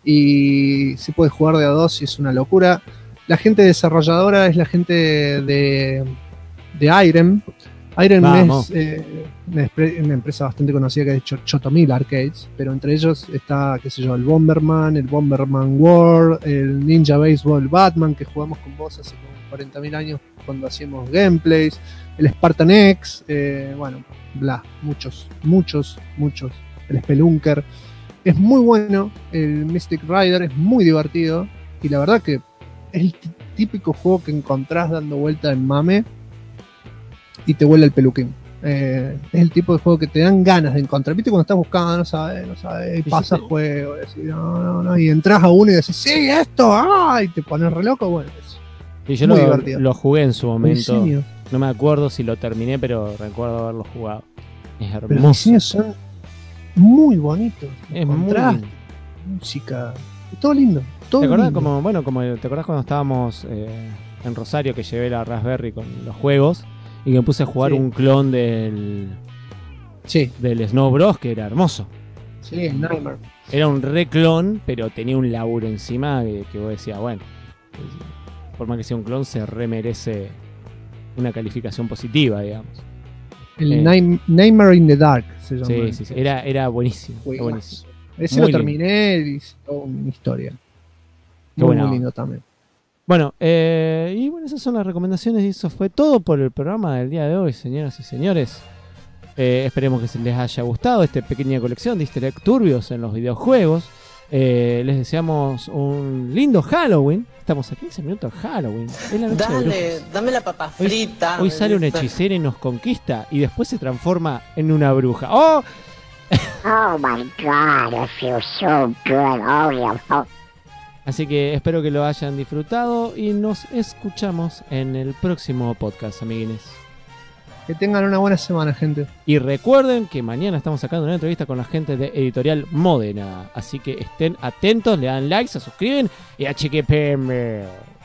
B: y se puede jugar de a dos y es una locura. La gente desarrolladora es la gente de Irem. Irem es una empresa bastante conocida que ha hecho Chotomil Arcades, pero entre ellos está, qué sé yo, el Bomberman World, el Ninja Baseball Batman, que jugamos con vos hace como 40.000 años cuando hacíamos gameplays, el Spartan X, bueno, bla, muchos, el Spelunker. Es muy bueno, el Mystic Rider es muy divertido, y la verdad que es el típico juego que encontrás dando vuelta en mame y te vuela el peluquín. Es el tipo de juego que te dan ganas de encontrar. ¿Viste cuando estás buscando, no sabes, y pasa juego, y decís, no, y entras a uno y decís, sí, esto, y te pones re loco? Bueno,
C: y yo lo jugué en su momento. No me acuerdo si lo terminé, pero recuerdo haberlo jugado. Es hermoso.
B: Pero los diseños son muy bonitos.
C: Es muy lindo.
B: Música, todo lindo. Todo
C: ¿Te acordás
B: lindo.
C: ¿te acordás cuando estábamos en Rosario, que llevé la Raspberry con los juegos y que me puse a jugar un clon del Snow Bros, que era hermoso?
B: Sí, el Nightmare.
C: Era un reclon, pero tenía un laburo encima que vos decías, bueno, por más que sea un clon, se remerece una calificación positiva, digamos.
B: El Nightmare in the Dark se llama.
C: Sí. Era buenísimo. Buenísimo.
B: Ese muy lo terminé y hice toda una historia. Muy lindo también.
C: Bueno, y bueno, esas son las recomendaciones y eso fue todo por el programa del día de hoy, señoras y señores. Esperemos que se les haya gustado esta pequeña colección de easter egg turbios en los videojuegos. Les deseamos un lindo Halloween. Estamos a 15 minutos de Halloween. Es la noche de brujas.
M: Dame la papa frita.
C: Hoy sale una hechicera y nos conquista y después se transforma en una bruja. ¡Oh!
N: Oh my God, I feel so good. Oh, yeah.
C: Así que espero que lo hayan disfrutado y nos escuchamos en el próximo podcast, amiguines.
B: Que tengan una buena semana, gente.
C: Y recuerden que mañana estamos sacando una entrevista con la gente de Editorial Modena. Así que estén atentos, le dan like, se suscriben y a chequearme.